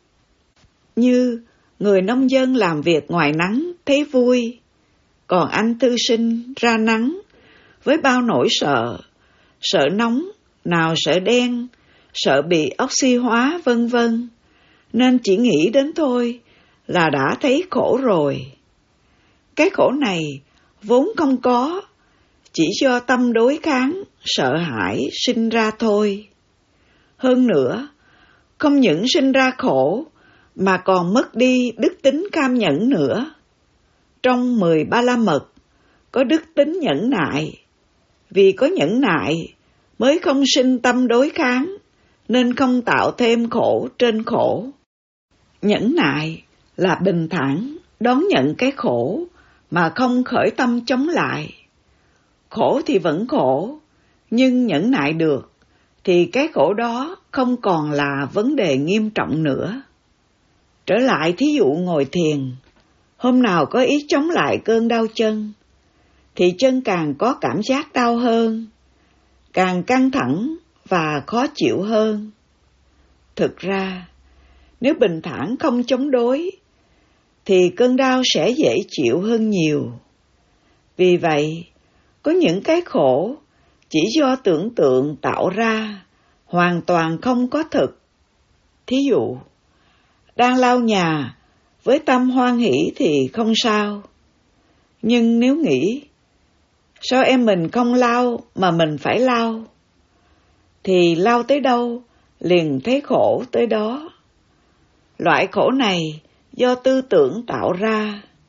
Như người nông dân làm việc ngoài nắng thấy vui, còn anh thư sinh ra nắng với bao nỗi sợ, sợ nóng, nào sợ đen, sợ bị oxy hóa vân vân, nên chỉ nghĩ đến thôi là đã thấy khổ rồi. Cái khổ này vốn không có, chỉ do tâm đối kháng, sợ hãi sinh ra thôi. Hơn nữa, không những sinh ra khổ, mà còn mất đi đức tính cam nhẫn nữa. Trong mười ba la mật, có đức tính nhẫn nại. Vì có nhẫn nại, mới không sinh tâm đối kháng, nên không tạo thêm khổ trên khổ. Nhẫn nại là bình thản, đón nhận cái khổ, mà không khởi tâm chống lại. Khổ thì vẫn khổ, nhưng nhẫn nại được, thì cái khổ đó không còn là vấn đề nghiêm trọng nữa. Trở lại thí dụ ngồi thiền, hôm nào có ý chống lại cơn đau chân, thì chân càng có cảm giác đau hơn, càng căng thẳng và khó chịu hơn. Thực ra, nếu bình thản không chống đối, thì cơn đau sẽ dễ chịu hơn nhiều. Vì vậy, có những cái khổ chỉ do tưởng tượng tạo ra, hoàn toàn không có thực. Thí dụ, đang lau nhà, với tâm hoan hỷ thì không sao. Nhưng nếu nghĩ, sao em mình không lau mà mình phải lau? Thì lau tới đâu, liền thấy khổ tới đó. Loại khổ này do tư tưởng tạo ra.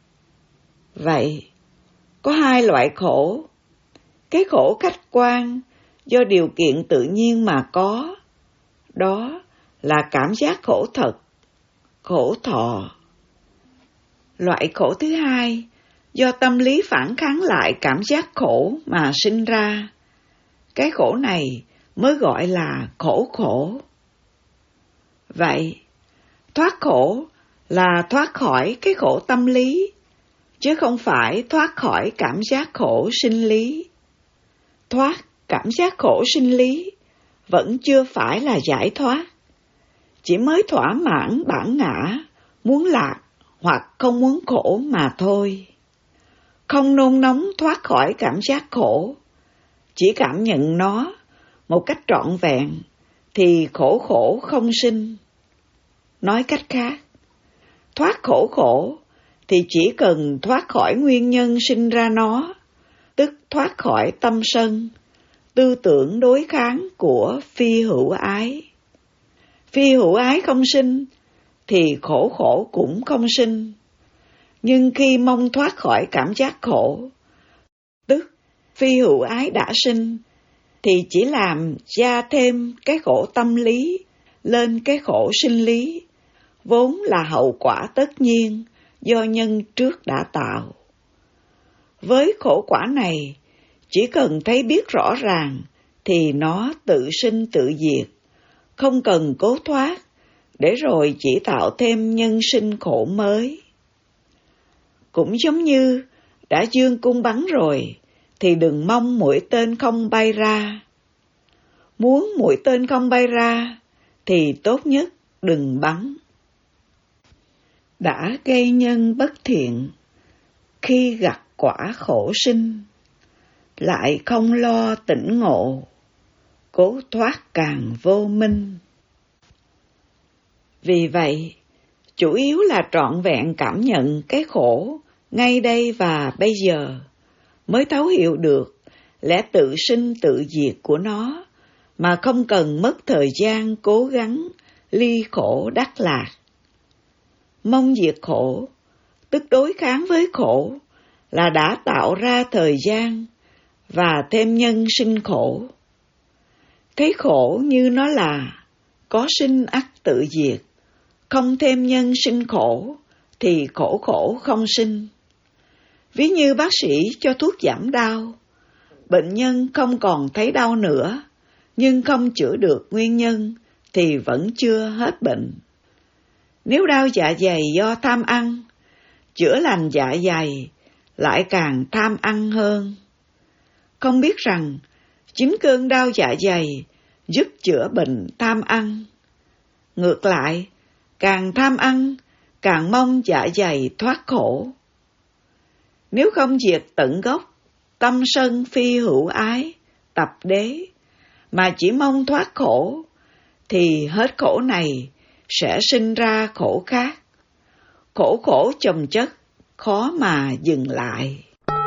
Vậy, có hai loại khổ. Cái khổ khách quan do điều kiện tự nhiên mà có, đó là cảm giác khổ thật, khổ thọ. Loại khổ thứ hai, do tâm lý phản kháng lại cảm giác khổ mà sinh ra. Cái khổ này mới gọi là khổ khổ. Vậy, thoát khổ là thoát khỏi cái khổ tâm lý, chứ không phải thoát khỏi cảm giác khổ sinh lý. Thoát cảm giác khổ sinh lý vẫn chưa phải là giải thoát, chỉ mới thỏa mãn bản ngã, muốn lạc hoặc không muốn khổ mà thôi. Không nôn nóng thoát khỏi cảm giác khổ, chỉ cảm nhận nó một cách trọn vẹn, thì khổ khổ không sinh. Nói cách khác, thoát khổ khổ thì chỉ cần thoát khỏi nguyên nhân sinh ra nó, tức thoát khỏi tâm sân, tư tưởng đối kháng của phi hữu ái. Phi hữu ái không sinh, thì khổ khổ cũng không sinh. Nhưng khi mong thoát khỏi cảm giác khổ, tức phi hữu ái đã sinh, thì chỉ làm gia thêm cái khổ tâm lý lên cái khổ sinh lý, vốn là hậu quả tất nhiên do nhân trước đã tạo. Với khổ quả này, chỉ cần thấy biết rõ ràng thì nó tự sinh tự diệt, không cần cố thoát, để rồi chỉ tạo thêm nhân sinh khổ mới. Cũng giống như đã giương cung bắn rồi, thì đừng mong mũi tên không bay ra. Muốn mũi tên không bay ra, thì tốt nhất đừng bắn. Đã gây nhân bất thiện, khi gặt quả khổ sinh, lại không lo tỉnh ngộ, cố thoát càng vô minh. Vì vậy, chủ yếu là trọn vẹn cảm nhận cái khổ ngay đây và bây giờ, mới thấu hiểu được lẽ tự sinh tự diệt của nó, mà không cần mất thời gian cố gắng ly khổ đắc lạc. Mong diệt khổ, tức đối kháng với khổ, là đã tạo ra thời gian và thêm nhân sinh khổ. Thấy khổ như nó là có sinh ắt tự diệt, không thêm nhân sinh khổ thì khổ khổ không sinh. Ví như bác sĩ cho thuốc giảm đau, bệnh nhân không còn thấy đau nữa, nhưng không chữa được nguyên nhân thì vẫn chưa hết bệnh. Nếu đau dạ dày do tham ăn, chữa lành dạ dày lại càng tham ăn hơn. Không biết rằng chính cơn đau dạ dày giúp chữa bệnh tham ăn. Ngược lại, càng tham ăn, càng mong dạ dày thoát khổ. Nếu không diệt tận gốc tâm sân phi hữu ái, tập đế, mà chỉ mong thoát khổ, thì hết khổ này sẽ sinh ra khổ khác. Khổ khổ chồng chất, khó mà dừng lại.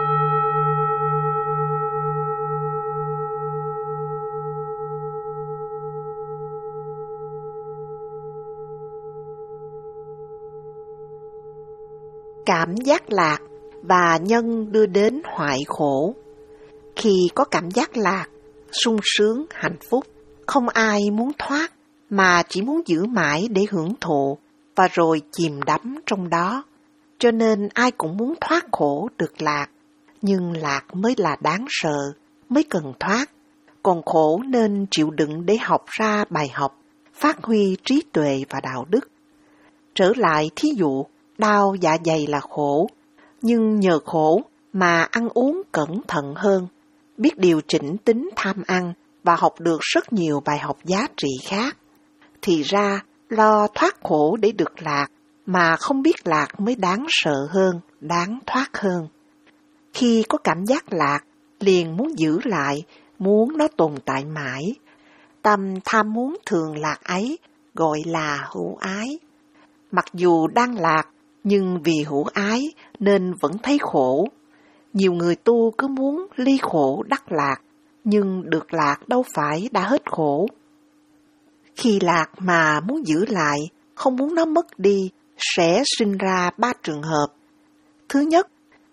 Cảm giác lạc và nhân đưa đến hoại khổ. Khi có cảm giác lạc, sung sướng, hạnh phúc, không ai muốn thoát, mà chỉ muốn giữ mãi để hưởng thụ, và rồi chìm đắm trong đó. Cho nên ai cũng muốn thoát khổ được lạc, nhưng lạc mới là đáng sợ, mới cần thoát. Còn khổ nên chịu đựng để học ra bài học, phát huy trí tuệ và đạo đức. Trở lại thí dụ, đau dạ dày là khổ, nhưng nhờ khổ mà ăn uống cẩn thận hơn, biết điều chỉnh tính tham ăn và học được rất nhiều bài học giá trị khác. Thì ra, lo thoát khổ để được lạc, mà không biết lạc mới đáng sợ hơn, đáng thoát hơn. Khi có cảm giác lạc, liền muốn giữ lại, muốn nó tồn tại mãi. Tâm tham muốn thường lạc ấy gọi là hữu ái. Mặc dù đang lạc, nhưng vì hữu ái nên vẫn thấy khổ. Nhiều người tu cứ muốn ly khổ đắc lạc, nhưng được lạc đâu phải đã hết khổ. Khi lạc mà muốn giữ lại, không muốn nó mất đi, sẽ sinh ra ba trường hợp. Thứ nhất,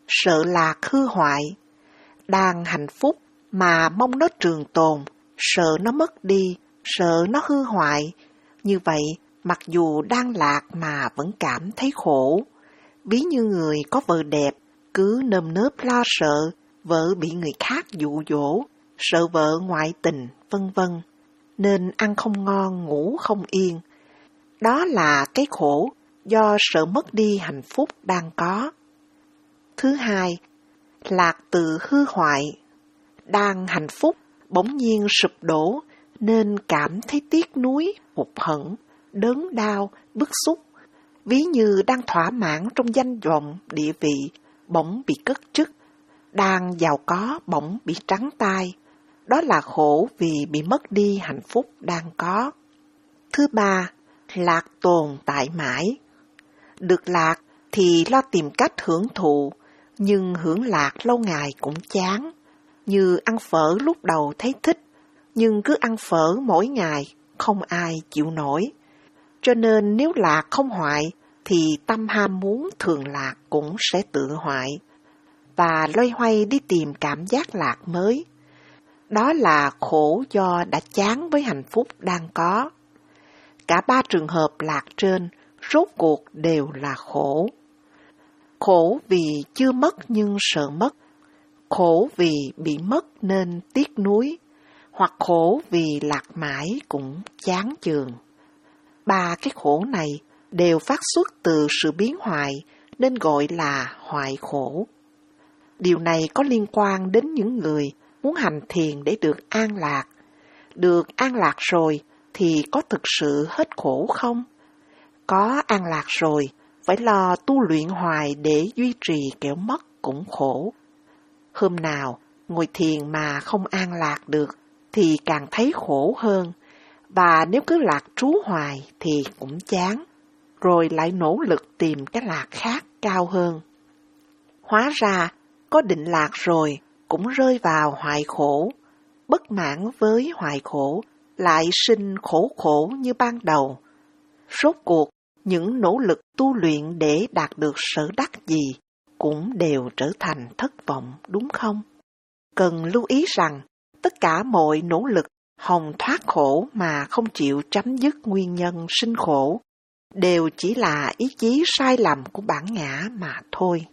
sợ lạc hư hoại. Đang hạnh phúc mà mong nó trường tồn, sợ nó mất đi, sợ nó hư hoại. Như vậy, mặc dù đang lạc mà vẫn cảm thấy khổ. Ví như người có vợ đẹp, cứ nơm nớp lo sợ, vợ bị người khác dụ dỗ, sợ vợ ngoại tình, vân vân, nên ăn không ngon, ngủ không yên. Đó là cái khổ do sợ mất đi hạnh phúc đang có. Thứ hai, lạc từ hư hoại. Đang hạnh phúc, bỗng nhiên sụp đổ, nên cảm thấy tiếc nuối, hụt hẫng, đớn đau, bức xúc. Ví như đang thỏa mãn trong danh vọng, địa vị, bỗng bị cất chức. Đang giàu có, bỗng bị trắng tay. Đó là khổ vì bị mất đi hạnh phúc đang có. Thứ ba, lạc tồn tại mãi. Được lạc thì lo tìm cách hưởng thụ, nhưng hưởng lạc lâu ngày cũng chán. Như ăn phở lúc đầu thấy thích, nhưng cứ ăn phở mỗi ngày, không ai chịu nổi. Cho nên nếu lạc không hoại, thì tâm ham muốn thường lạc cũng sẽ tự hoại, và loay hoay đi tìm cảm giác lạc mới. Đó là khổ do đã chán với hạnh phúc đang có. Cả ba trường hợp lạc trên, rốt cuộc đều là khổ. Khổ vì chưa mất nhưng sợ mất, khổ vì bị mất nên tiếc nuối, hoặc khổ vì lạc mãi cũng chán chường. Ba cái khổ này đều phát xuất từ sự biến hoại nên gọi là hoại khổ. Điều này có liên quan đến những người muốn hành thiền để được an lạc. Được an lạc rồi thì có thực sự hết khổ không? Có an lạc rồi, phải lo tu luyện hoài để duy trì kẻo mất cũng khổ. Hôm nào ngồi thiền mà không an lạc được thì càng thấy khổ hơn, và nếu cứ lạc trú hoài thì cũng chán, rồi lại nỗ lực tìm cái lạc khác cao hơn. Hóa ra, có định lạc rồi cũng rơi vào hoại khổ, bất mãn với hoại khổ, lại sinh khổ khổ như ban đầu. Rốt cuộc, những nỗ lực tu luyện để đạt được sở đắc gì cũng đều trở thành thất vọng, đúng không? Cần lưu ý rằng, tất cả mọi nỗ lực hòng thoát khổ mà không chịu chấm dứt nguyên nhân sinh khổ, đều chỉ là ý chí sai lầm của bản ngã mà thôi.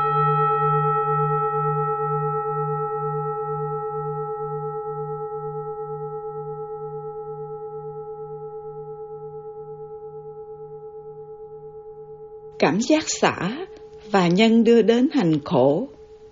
Cảm giác xả và nhân đưa đến hành khổ.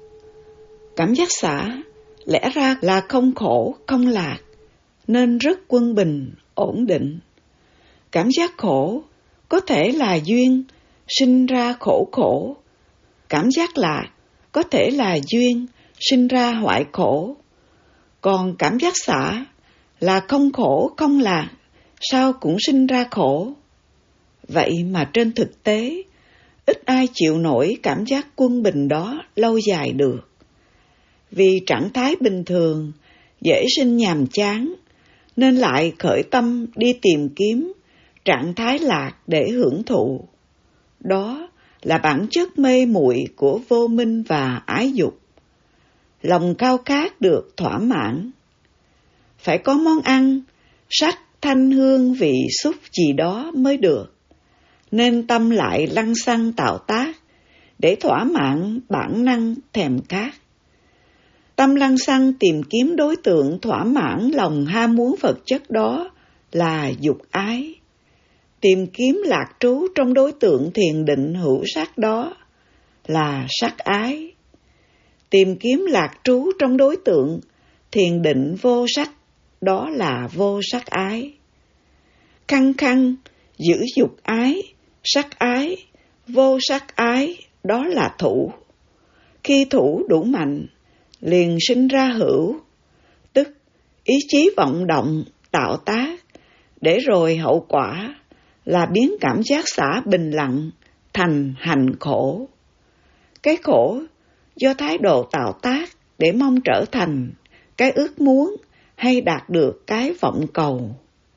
Cảm giác xả lẽ ra là không khổ, không lạc, nên rất quân bình, ổn định. Cảm giác khổ có thể là duyên, sinh ra khổ khổ. Cảm giác lạc có thể là duyên, sinh ra hoại khổ. Còn cảm giác xả là không khổ, không lạc, sao cũng sinh ra khổ. Vậy mà trên thực tế, ít ai chịu nổi cảm giác quân bình đó lâu dài được. Vì trạng thái bình thường, dễ sinh nhàm chán, nên lại khởi tâm đi tìm kiếm trạng thái lạc để hưởng thụ. Đó là bản chất mê muội của vô minh và ái dục. Lòng khao khát được thỏa mãn. Phải có món ăn, sắc, thanh, hương, vị, xúc gì đó mới được, nên tâm lại lăng xăng tạo tác để thỏa mãn bản năng thèm khát. Tâm lăng xăng tìm kiếm đối tượng thỏa mãn lòng ham muốn vật chất đó là dục ái. Tìm kiếm lạc trú trong đối tượng thiền định hữu sắc đó là sắc ái. Tìm kiếm lạc trú trong đối tượng thiền định vô sắc đó là vô sắc ái. Khăng khăng giữ dục ái, sắc ái, vô sắc ái đó là thủ. Khi thủ đủ mạnh, liền sinh ra hữu, tức ý chí vọng động, tạo tác, để rồi hậu quả là biến cảm giác xả bình lặng thành hành khổ. Cái khổ do thái độ tạo tác để mong trở thành cái ước muốn hay đạt được cái vọng cầu.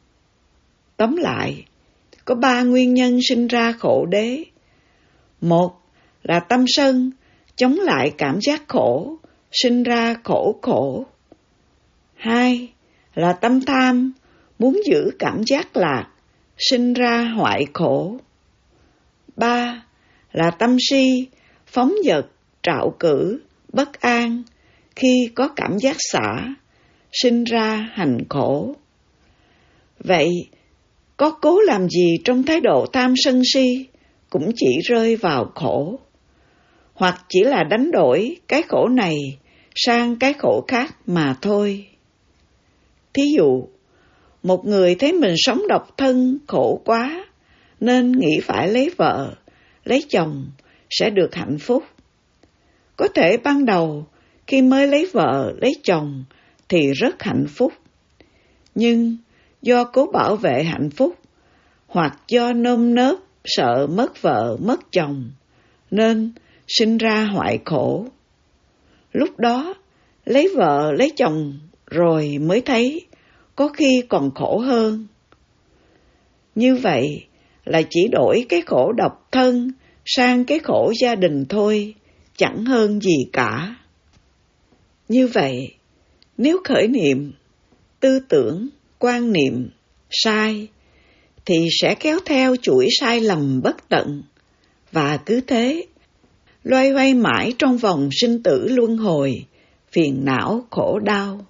Tóm lại, có ba nguyên nhân sinh ra khổ đế. Một là tâm sân, chống lại cảm giác khổ, sinh ra khổ khổ. Hai là tâm tham, muốn giữ cảm giác lạc, sinh ra hoại khổ. Ba là tâm si, phóng dật, trạo cử, bất an, khi có cảm giác xả, sinh ra hành khổ. Vậy, có cố làm gì trong thái độ tham sân si, cũng chỉ rơi vào khổ. Hoặc chỉ là đánh đổi cái khổ này sang cái khổ khác mà thôi. Thí dụ, một người thấy mình sống độc thân khổ quá, nên nghĩ phải lấy vợ, lấy chồng sẽ được hạnh phúc. Có thể ban đầu, khi mới lấy vợ, lấy chồng thì rất hạnh phúc. Nhưng do cố bảo vệ hạnh phúc, hoặc do nơm nớp sợ mất vợ, mất chồng, nên sinh ra hoại khổ. Lúc đó, lấy vợ, lấy chồng rồi mới thấy có khi còn khổ hơn. Như vậy là chỉ đổi cái khổ độc thân sang cái khổ gia đình thôi, chẳng hơn gì cả. Như vậy, nếu khởi niệm, tư tưởng, quan niệm sai, thì sẽ kéo theo chuỗi sai lầm bất tận, và cứ thế, loay hoay mãi trong vòng sinh tử luân hồi, phiền não khổ đau.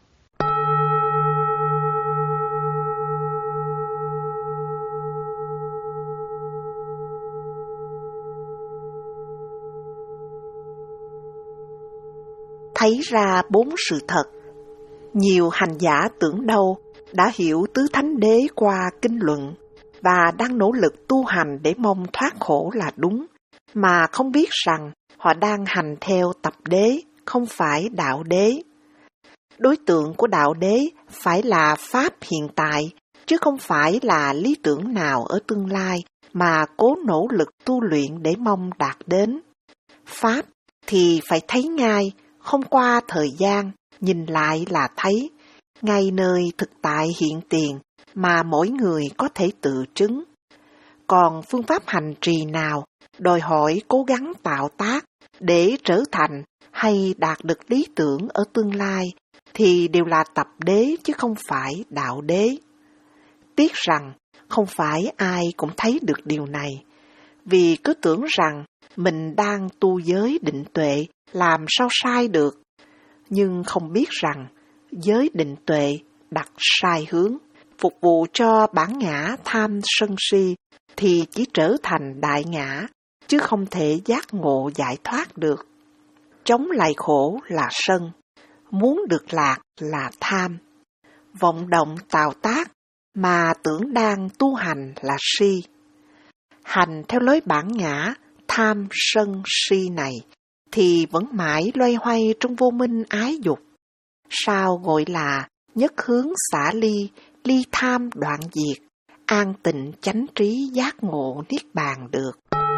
Thấy ra bốn sự thật. Nhiều hành giả tưởng đâu đã hiểu tứ thánh đế qua kinh luận và đang nỗ lực tu hành để mong thoát khổ là đúng, mà không biết rằng họ đang hành theo tập đế, không phải đạo đế. Đối tượng của đạo đế phải là Pháp hiện tại, chứ không phải là lý tưởng nào ở tương lai mà cố nỗ lực tu luyện để mong đạt đến. Pháp thì phải thấy ngay, không qua thời gian, nhìn lại là thấy, ngay nơi thực tại hiện tiền mà mỗi người có thể tự chứng. Còn phương pháp hành trì nào đòi hỏi cố gắng tạo tác để trở thành hay đạt được lý tưởng ở tương lai thì đều là tập đế chứ không phải đạo đế. Tiếc rằng không phải ai cũng thấy được điều này, vì cứ tưởng rằng mình đang tu giới định tuệ làm sao sai được, nhưng không biết rằng giới định tuệ đặt sai hướng, phục vụ cho bản ngã tham sân si thì chỉ trở thành đại ngã, chứ không thể giác ngộ giải thoát được. Chống lại khổ là sân, muốn được lạc là tham, vọng động tạo tác mà tưởng đang tu hành là si. Hành theo lối bản ngã tham sân si này thì vẫn mãi loay hoay trong vô minh ái dục. Sao gọi là nhất hướng xả ly, ly tham đoạn diệt, an tịnh chánh trí giác ngộ niết bàn được.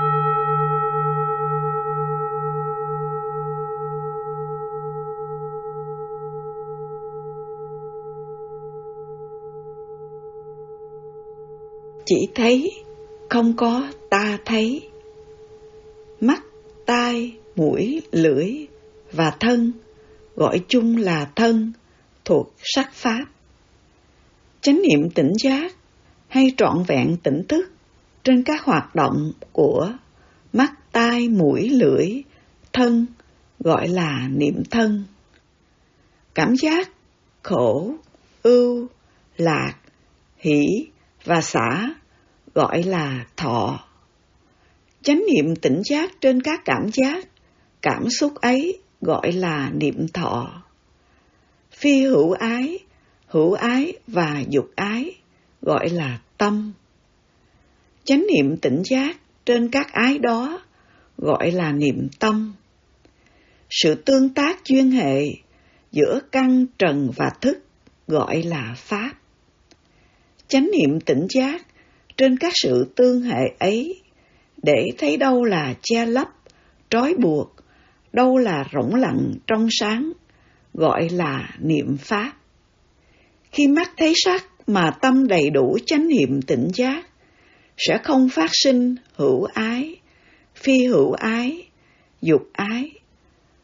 Chỉ thấy, không có ta thấy. Mắt, tai, mũi, lưỡi và thân, gọi chung là thân, thuộc sắc pháp. Chánh niệm tỉnh giác hay trọn vẹn tỉnh thức trên các hoạt động của mắt, tai, mũi, lưỡi, thân, gọi là niệm thân. Cảm giác khổ, ưu, lạc, hỷ và xả gọi là thọ. Chánh niệm tỉnh giác trên các cảm giác, cảm xúc ấy gọi là niệm thọ. Phi hữu ái, hữu ái và dục ái gọi là tâm. Chánh niệm tỉnh giác trên các ái đó gọi là niệm tâm. Sự tương tác duyên hệ giữa căn trần và thức gọi là pháp. Chánh niệm tỉnh giác trên các sự tương hệ ấy để thấy đâu là che lấp, trói buộc, đâu là rỗng lặng trong sáng, gọi là niệm pháp. Khi mắt thấy sắc mà tâm đầy đủ chánh niệm tỉnh giác, sẽ không phát sinh hữu ái, phi hữu ái, dục ái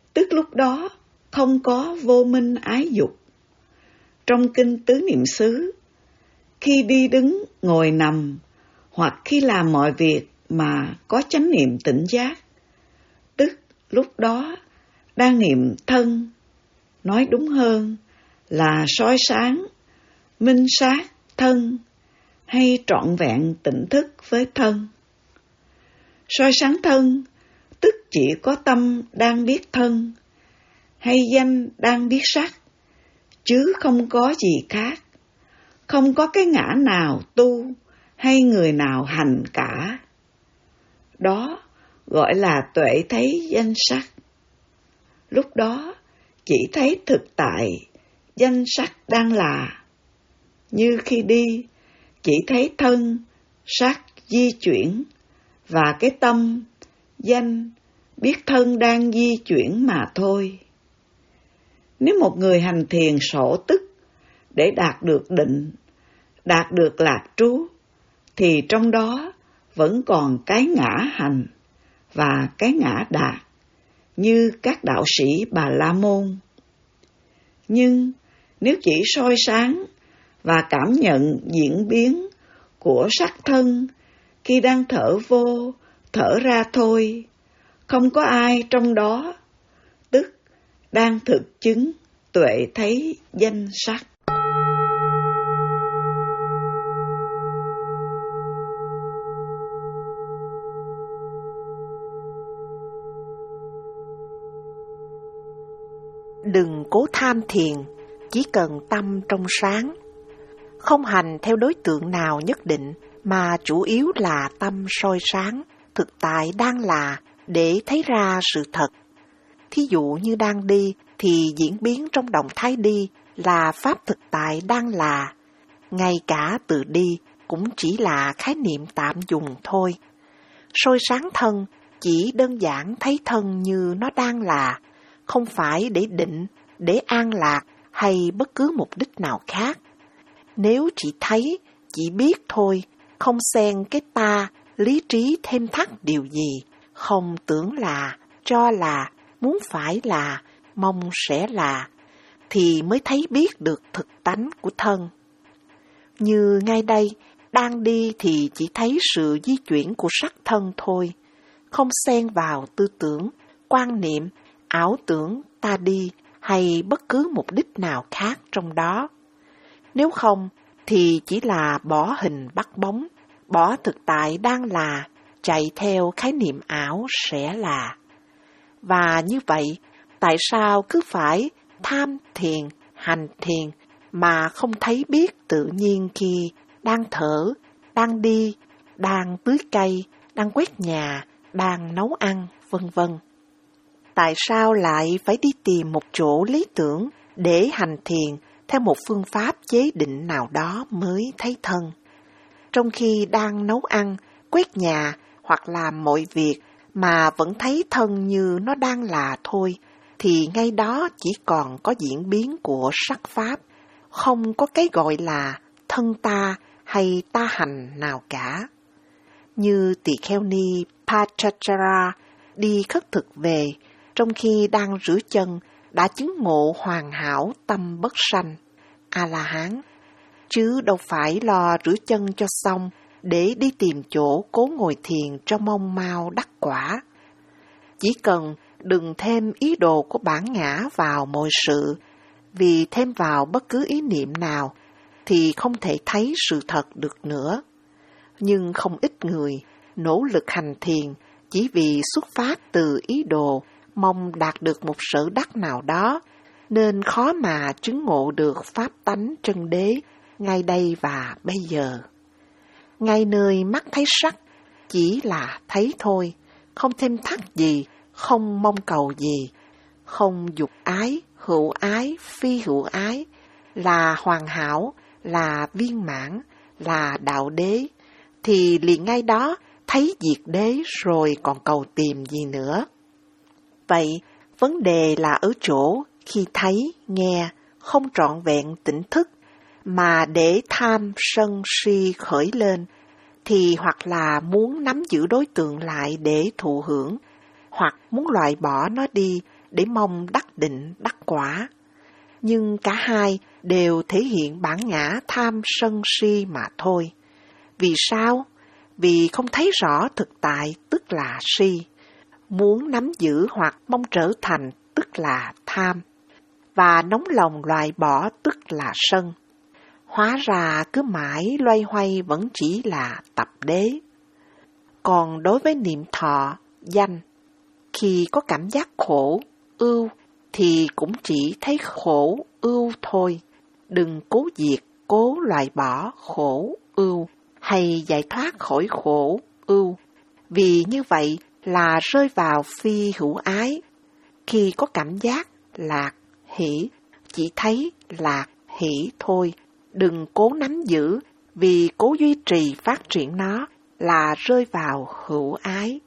tức lúc đó không có vô minh ái dục. Trong kinh Tứ Niệm xứ, khi đi đứng, ngồi nằm, hoặc khi làm mọi việc mà có chánh niệm tỉnh giác, tức lúc đó đang niệm thân, nói đúng hơn là soi sáng, minh sát thân, hay trọn vẹn tỉnh thức với thân. Soi sáng thân, tức chỉ có tâm đang biết thân, hay danh đang biết sắc, chứ không có gì khác, không có cái ngã nào tu hay người nào hành cả. Đó gọi là tuệ thấy danh sắc. Lúc đó chỉ thấy thực tại, danh sắc đang là. Như khi đi, chỉ thấy thân, sắc di chuyển, và cái tâm, danh, biết thân đang di chuyển mà thôi. Nếu một người hành thiền sổ tức để đạt được định, đạt được lạc trú, thì trong đó vẫn còn cái ngã hành và cái ngã đạt, như các đạo sĩ Bà La Môn. Nhưng nếu chỉ soi sáng và cảm nhận diễn biến của sắc thân khi đang thở vô, thở ra thôi, không có ai trong đó, tức đang thực chứng tuệ thấy danh sắc.
Đừng cố tham thiền, chỉ cần tâm trong sáng. Không hành theo đối tượng nào nhất định, mà chủ yếu là tâm soi sáng, thực tại đang là, để thấy ra sự thật. Thí dụ như đang đi, thì diễn biến trong động thái đi là pháp thực tại đang là. Ngay cả từ đi cũng chỉ là khái niệm tạm dùng thôi. Soi sáng thân chỉ đơn giản thấy thân như nó đang là, không phải để định, để an lạc hay bất cứ mục đích nào khác. Nếu chỉ thấy, chỉ biết thôi, không xen cái ta, lý trí thêm thắt điều gì, không tưởng là, cho là, muốn phải là, mong sẽ là, thì mới thấy biết được thực tánh của thân. Như ngay đây, đang đi thì chỉ thấy sự di chuyển của sắc thân thôi, không xen vào tư tưởng, quan niệm, ảo tưởng ta đi hay bất cứ mục đích nào khác trong đó. Nếu không, thì chỉ là bỏ hình bắt bóng, bỏ thực tại đang là, chạy theo khái niệm ảo sẽ là. Và như vậy, tại sao cứ phải tham thiền, hành thiền mà không thấy biết tự nhiên khi đang thở, đang đi, đang tưới cây, đang quét nhà, đang nấu ăn, vân vân? Tại sao lại phải đi tìm một chỗ lý tưởng để hành thiền theo một phương pháp chế định nào đó mới thấy thân? Trong khi đang nấu ăn, quét nhà hoặc làm mọi việc mà vẫn thấy thân như nó đang là thôi, thì ngay đó chỉ còn có diễn biến của sắc pháp, không có cái gọi là thân ta hay ta hành nào cả. Như tỳ kheo ni Pachachara đi khất thực về, trong khi đang rửa chân, đã chứng ngộ hoàn hảo tâm bất sanh, A-la-hán, chứ đâu phải lo rửa chân cho xong để đi tìm chỗ cố ngồi thiền cho mong mau đắc quả. Chỉ cần đừng thêm ý đồ của bản ngã vào mọi sự, vì thêm vào bất cứ ý niệm nào thì không thể thấy sự thật được nữa. Nhưng không ít người nỗ lực hành thiền chỉ vì xuất phát từ ý đồ mong đạt được một sở đắc nào đó, nên khó mà chứng ngộ được pháp tánh chân đế ngay đây và bây giờ. Ngay nơi mắt thấy sắc, chỉ là thấy thôi, không thêm thắt gì, không mong cầu gì, không dục ái, hữu ái, phi hữu ái, là hoàn hảo, là viên mãn, là đạo đế, thì liền ngay đó thấy diệt đế rồi còn cầu tìm gì nữa. Vậy, vấn đề là ở chỗ khi thấy, nghe, không trọn vẹn tỉnh thức, mà để tham, sân, si khởi lên, thì hoặc là muốn nắm giữ đối tượng lại để thụ hưởng, hoặc muốn loại bỏ nó đi để mong đắc định đắc quả. Nhưng cả hai đều thể hiện bản ngã tham sân si mà thôi. Vì sao? Vì không thấy rõ thực tại tức là si, muốn nắm giữ hoặc mong trở thành tức là tham, và nóng lòng loại bỏ tức là sân. Hóa ra cứ mãi loay hoay vẫn chỉ là tập đế. Còn đối với niệm thọ, danh, khi có cảm giác khổ, ưu, thì cũng chỉ thấy khổ, ưu thôi. Đừng cố diệt, cố loại bỏ khổ, ưu, hay giải thoát khỏi khổ, ưu. Vì như vậy là rơi vào phi hữu ái. Khi có cảm giác lạc, hỷ, chỉ thấy lạc, hỷ thôi. Đừng cố nắm giữ, vì cố duy trì phát triển nó là rơi vào hữu ái.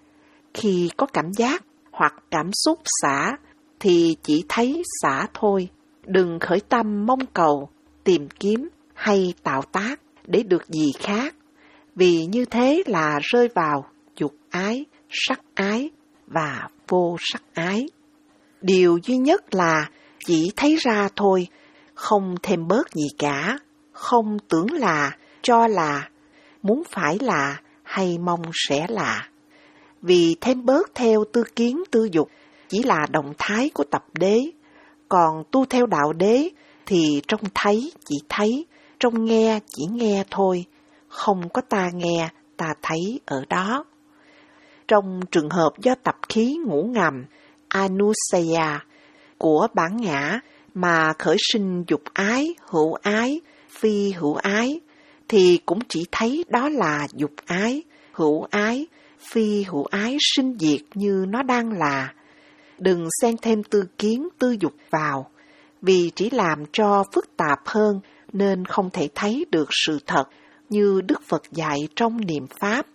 Khi có cảm giác hoặc cảm xúc xả, thì chỉ thấy xả thôi. Đừng khởi tâm mong cầu, tìm kiếm hay tạo tác để được gì khác. Vì như thế là rơi vào dục ái, sắc ái và vô sắc ái. Điều duy nhất là chỉ thấy ra thôi, không thêm bớt gì cả, không tưởng là, cho là, muốn phải là hay mong sẽ là. Vì thêm bớt theo tư kiến tư dục chỉ là động thái của tập đế, còn tu theo đạo đế thì trông thấy chỉ thấy, trông nghe chỉ nghe thôi, không có ta nghe, ta thấy ở đó. Trong trường hợp do tập khí ngủ ngầm, anusaya, của bản ngã mà khởi sinh dục ái, hữu ái, phi hữu ái, thì cũng chỉ thấy đó là dục ái, hữu ái, phi hữu ái sinh diệt như nó đang là. Đừng xen thêm tư kiến tư dục vào, vì chỉ làm cho phức tạp hơn nên không thể thấy được sự thật như Đức Phật dạy trong niệm Pháp.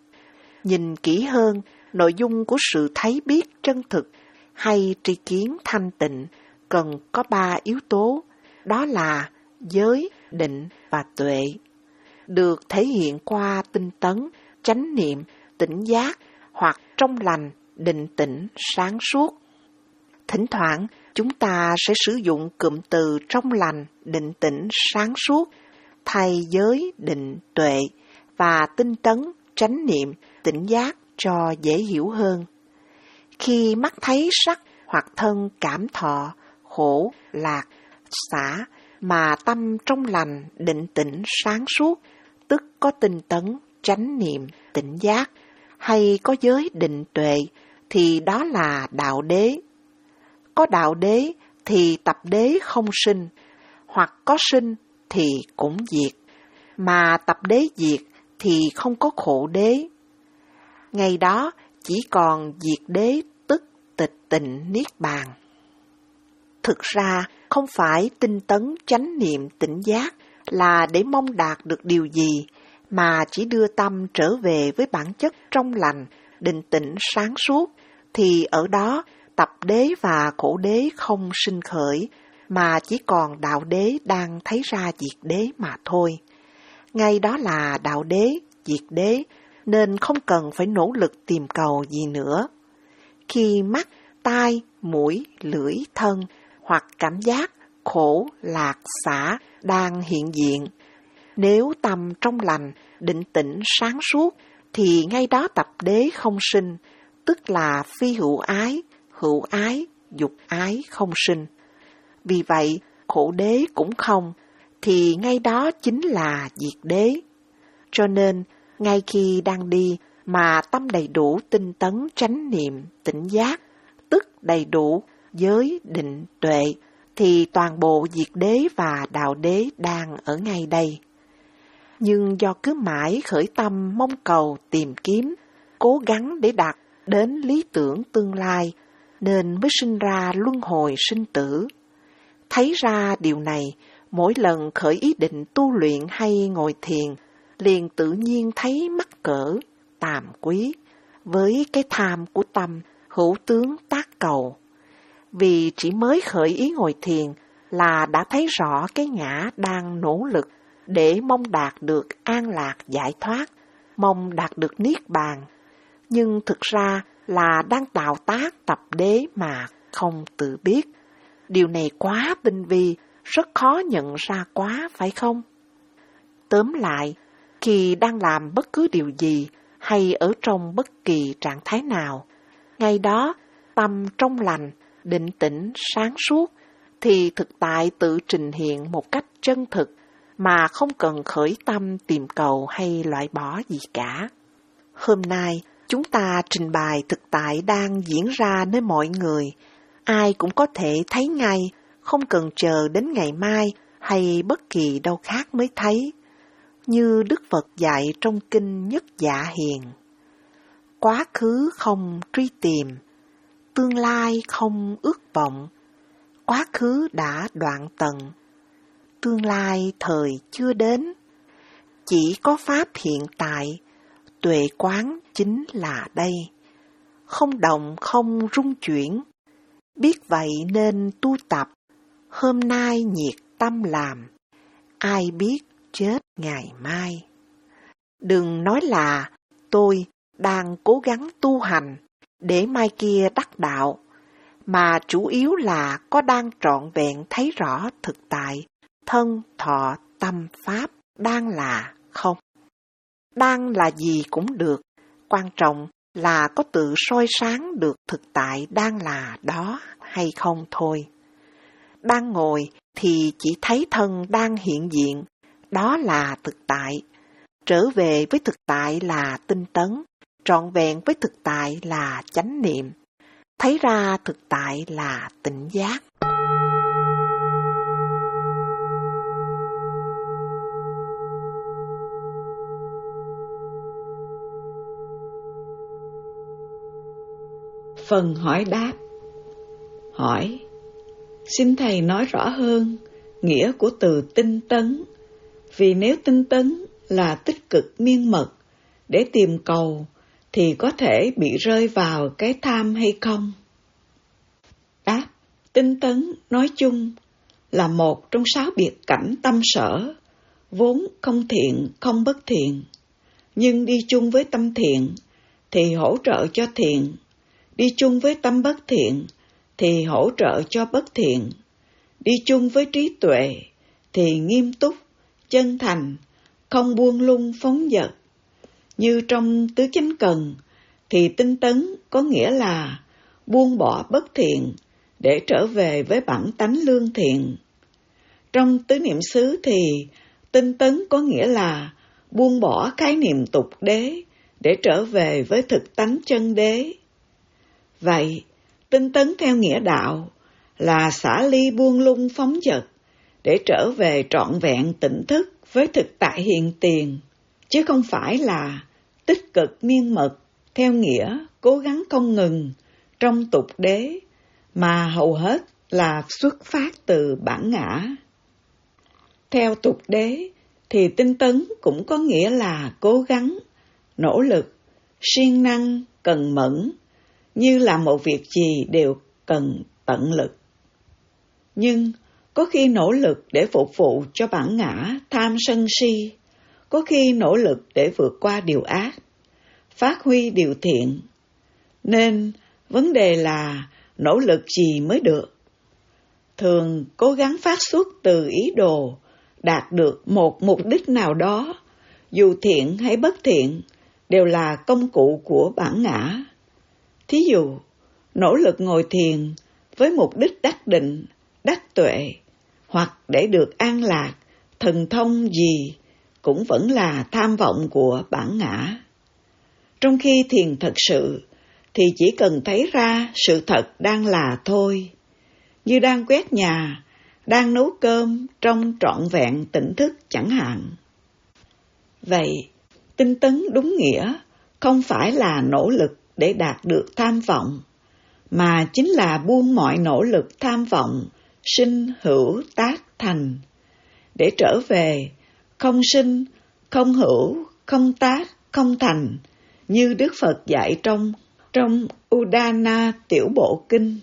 Nhìn kỹ hơn, nội dung của sự thấy biết chân thực hay tri kiến thanh tịnh cần có ba yếu tố, đó là giới, định và tuệ, được thể hiện qua tinh tấn, chánh niệm, tỉnh giác hoặc trong lành, định tĩnh, sáng suốt. Thỉnh thoảng, chúng ta sẽ sử dụng cụm từ trong lành, định tĩnh, sáng suốt thay giới, định, tuệ và tinh tấn, chánh niệm, tỉnh giác cho dễ hiểu hơn. Khi mắt thấy sắc hoặc thân cảm thọ, khổ, lạc, xả mà tâm trong lành, định tĩnh, sáng suốt, tức có tinh tấn, chánh niệm, tỉnh giác, hay có giới định tuệ, thì đó là đạo đế. Có đạo đế thì tập đế không sinh, hoặc có sinh thì cũng diệt, mà tập đế diệt thì không có khổ đế. Ngày đó chỉ còn diệt đế tức tịch tịnh niết bàn. Thực ra không phải tinh tấn chánh niệm tỉnh giác là để mong đạt được điều gì, mà chỉ đưa tâm trở về với bản chất trong lành, định tĩnh sáng suốt, thì ở đó tập đế và khổ đế không sinh khởi, mà chỉ còn đạo đế đang thấy ra diệt đế mà thôi. Ngay đó là đạo đế, diệt đế, nên không cần phải nỗ lực tìm cầu gì nữa. Khi mắt, tai, mũi, lưỡi, thân hoặc cảm giác khổ, lạc, xả đang hiện diện, nếu tâm trong lành, định tĩnh sáng suốt, thì ngay đó tập đế không sinh, tức là phi hữu ái, hữu ái, dục ái không sinh. Vì vậy, khổ đế cũng không, thì ngay đó chính là diệt đế. Cho nên, ngay khi đang đi mà tâm đầy đủ tinh tấn chánh niệm, tỉnh giác, tức đầy đủ giới, định, tuệ, thì toàn bộ diệt đế và đạo đế đang ở ngay đây. Nhưng do cứ mãi khởi tâm mong cầu tìm kiếm, cố gắng để đạt đến lý tưởng tương lai, nên mới sinh ra luân hồi sinh tử. Thấy ra điều này, mỗi lần khởi ý định tu luyện hay ngồi thiền, liền tự nhiên thấy mắc cỡ, tàm quý, với cái tham của tâm, hữu tướng tác cầu. Vì chỉ mới khởi ý ngồi thiền là đã thấy rõ cái ngã đang nỗ lực để mong đạt được an lạc giải thoát, mong đạt được niết bàn. Nhưng thực ra là đang tạo tác tập đế mà không tự biết. Điều này quá tinh vi, rất khó nhận ra quá, phải không? Tóm lại, khi đang làm bất cứ điều gì hay ở trong bất kỳ trạng thái nào, ngay đó tâm trong lành, định tĩnh, sáng suốt, thì thực tại tự trình hiện một cách chân thực mà không cần khởi tâm tìm cầu hay loại bỏ gì cả. Hôm nay, chúng ta trình bày thực tại đang diễn ra nơi mọi người. Ai cũng có thể thấy ngay, không cần chờ đến ngày mai hay bất kỳ đâu khác mới thấy. Như Đức Phật dạy trong kinh Nhất Dạ Hiền: quá khứ không truy tìm, tương lai không ước vọng. Quá khứ đã đoạn tận, tương lai thời chưa đến. Chỉ có pháp hiện tại, tuệ quán chính là đây. Không động không rung chuyển, biết vậy nên tu tập. Hôm nay nhiệt tâm làm, ai biết chết ngày mai. Đừng nói là tôi đang cố gắng tu hành để mai kia đắc đạo, mà chủ yếu là có đang trọn vẹn thấy rõ thực tại, thân, thọ, tâm, pháp đang là không. Đang là gì cũng được, quan trọng là có tự soi sáng được thực tại đang là đó hay không thôi. Đang ngồi thì chỉ thấy thân đang hiện diện, đó là thực tại. Trở về với thực tại là tinh tấn, trọn vẹn với thực tại là chánh niệm. Thấy ra thực tại là tỉnh giác.
Phần hỏi đáp. Hỏi: xin Thầy nói rõ hơn nghĩa của từ tinh tấn, vì nếu tinh tấn là tích cực miên mật để tìm cầu thì có thể bị rơi vào cái tham hay không? Đáp: tinh tấn nói chung là một trong sáu biệt cảnh tâm sở, vốn không thiện không bất thiện, nhưng đi chung với tâm thiện thì hỗ trợ cho thiện, đi chung với tâm bất thiện thì hỗ trợ cho bất thiện, đi chung với trí tuệ thì nghiêm túc, chân thành, không buông lung phóng dật. Như trong tứ chánh cần thì tinh tấn có nghĩa là buông bỏ bất thiện để trở về với bản tánh lương thiện. Trong tứ niệm xứ thì tinh tấn có nghĩa là buông bỏ khái niệm tục đế để trở về với thực tánh chân đế. Vậy, tinh tấn theo nghĩa đạo là xả ly buông lung phóng dật để trở về trọn vẹn tỉnh thức với thực tại hiện tiền, chứ không phải là tích cực miên mật theo nghĩa cố gắng không ngừng trong tục đế, mà hầu hết là xuất phát từ bản ngã. Theo tục đế thì tinh tấn cũng có nghĩa là cố gắng, nỗ lực, siêng năng, cần mẫn, như là một việc gì đều cần tận lực. Nhưng có khi nỗ lực để phục vụ cho bản ngã tham sân si, có khi nỗ lực để vượt qua điều ác, phát huy điều thiện. Nên vấn đề là nỗ lực gì mới được. Thường cố gắng phát xuất từ ý đồ đạt được một mục đích nào đó, dù thiện hay bất thiện, đều là công cụ của bản ngã. Thí dụ, nỗ lực ngồi thiền với mục đích đắc định, đắc tuệ, hoặc để được an lạc, thần thông gì, cũng vẫn là tham vọng của bản ngã. Trong khi thiền thật sự, thì chỉ cần thấy ra sự thật đang là thôi, như đang quét nhà, đang nấu cơm trong trọn vẹn tỉnh thức chẳng hạn. Vậy, tinh tấn đúng nghĩa không phải là nỗ lực để đạt được tham vọng, mà chính là buông mọi nỗ lực tham vọng, sinh hữu tác thành, để trở về không sinh, không hữu, không tác, không thành, như Đức Phật dạy trong trong Udana Tiểu Bộ Kinh.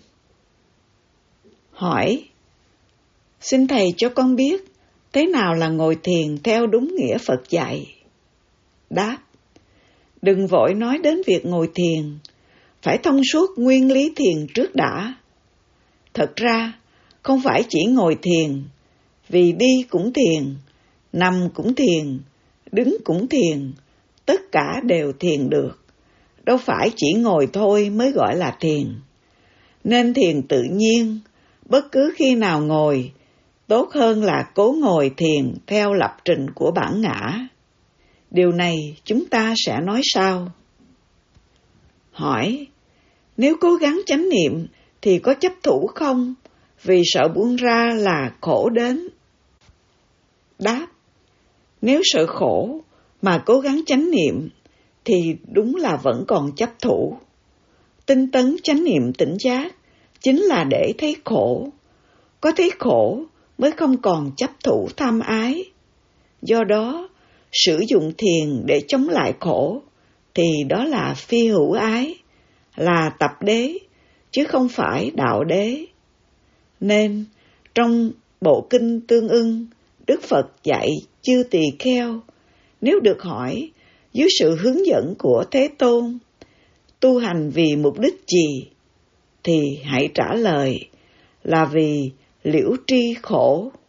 Hỏi: xin Thầy cho con biết thế nào là ngồi thiền theo đúng nghĩa Phật dạy? Đáp: đừng vội nói đến việc ngồi thiền, phải thông suốt nguyên lý thiền trước đã. Thật ra, không phải chỉ ngồi thiền, vì đi cũng thiền, nằm cũng thiền, đứng cũng thiền, tất cả đều thiền được. Đâu phải chỉ ngồi thôi mới gọi là thiền. Nên thiền tự nhiên, bất cứ khi nào ngồi, tốt hơn là cố ngồi thiền theo lập trình của bản ngã. Điều này chúng ta sẽ nói sau. Hỏi, nếu cố gắng chánh niệm thì có chấp thủ không? Vì sợ buông ra là khổ đến. Đáp, nếu sợ khổ mà cố gắng chánh niệm thì đúng là vẫn còn chấp thủ. Tinh tấn chánh niệm tỉnh giác chính là để thấy khổ. Có thấy khổ mới không còn chấp thủ tham ái. Do đó, sử dụng thiền để chống lại khổ thì đó là phi hữu ái, là tập đế, chứ không phải đạo đế. Nên, trong bộ kinh Tương Ưng, Đức Phật dạy chư tỳ kheo, nếu được hỏi, dưới sự hướng dẫn của Thế Tôn, tu hành vì mục đích gì? Thì hãy trả lời là vì liễu tri khổ.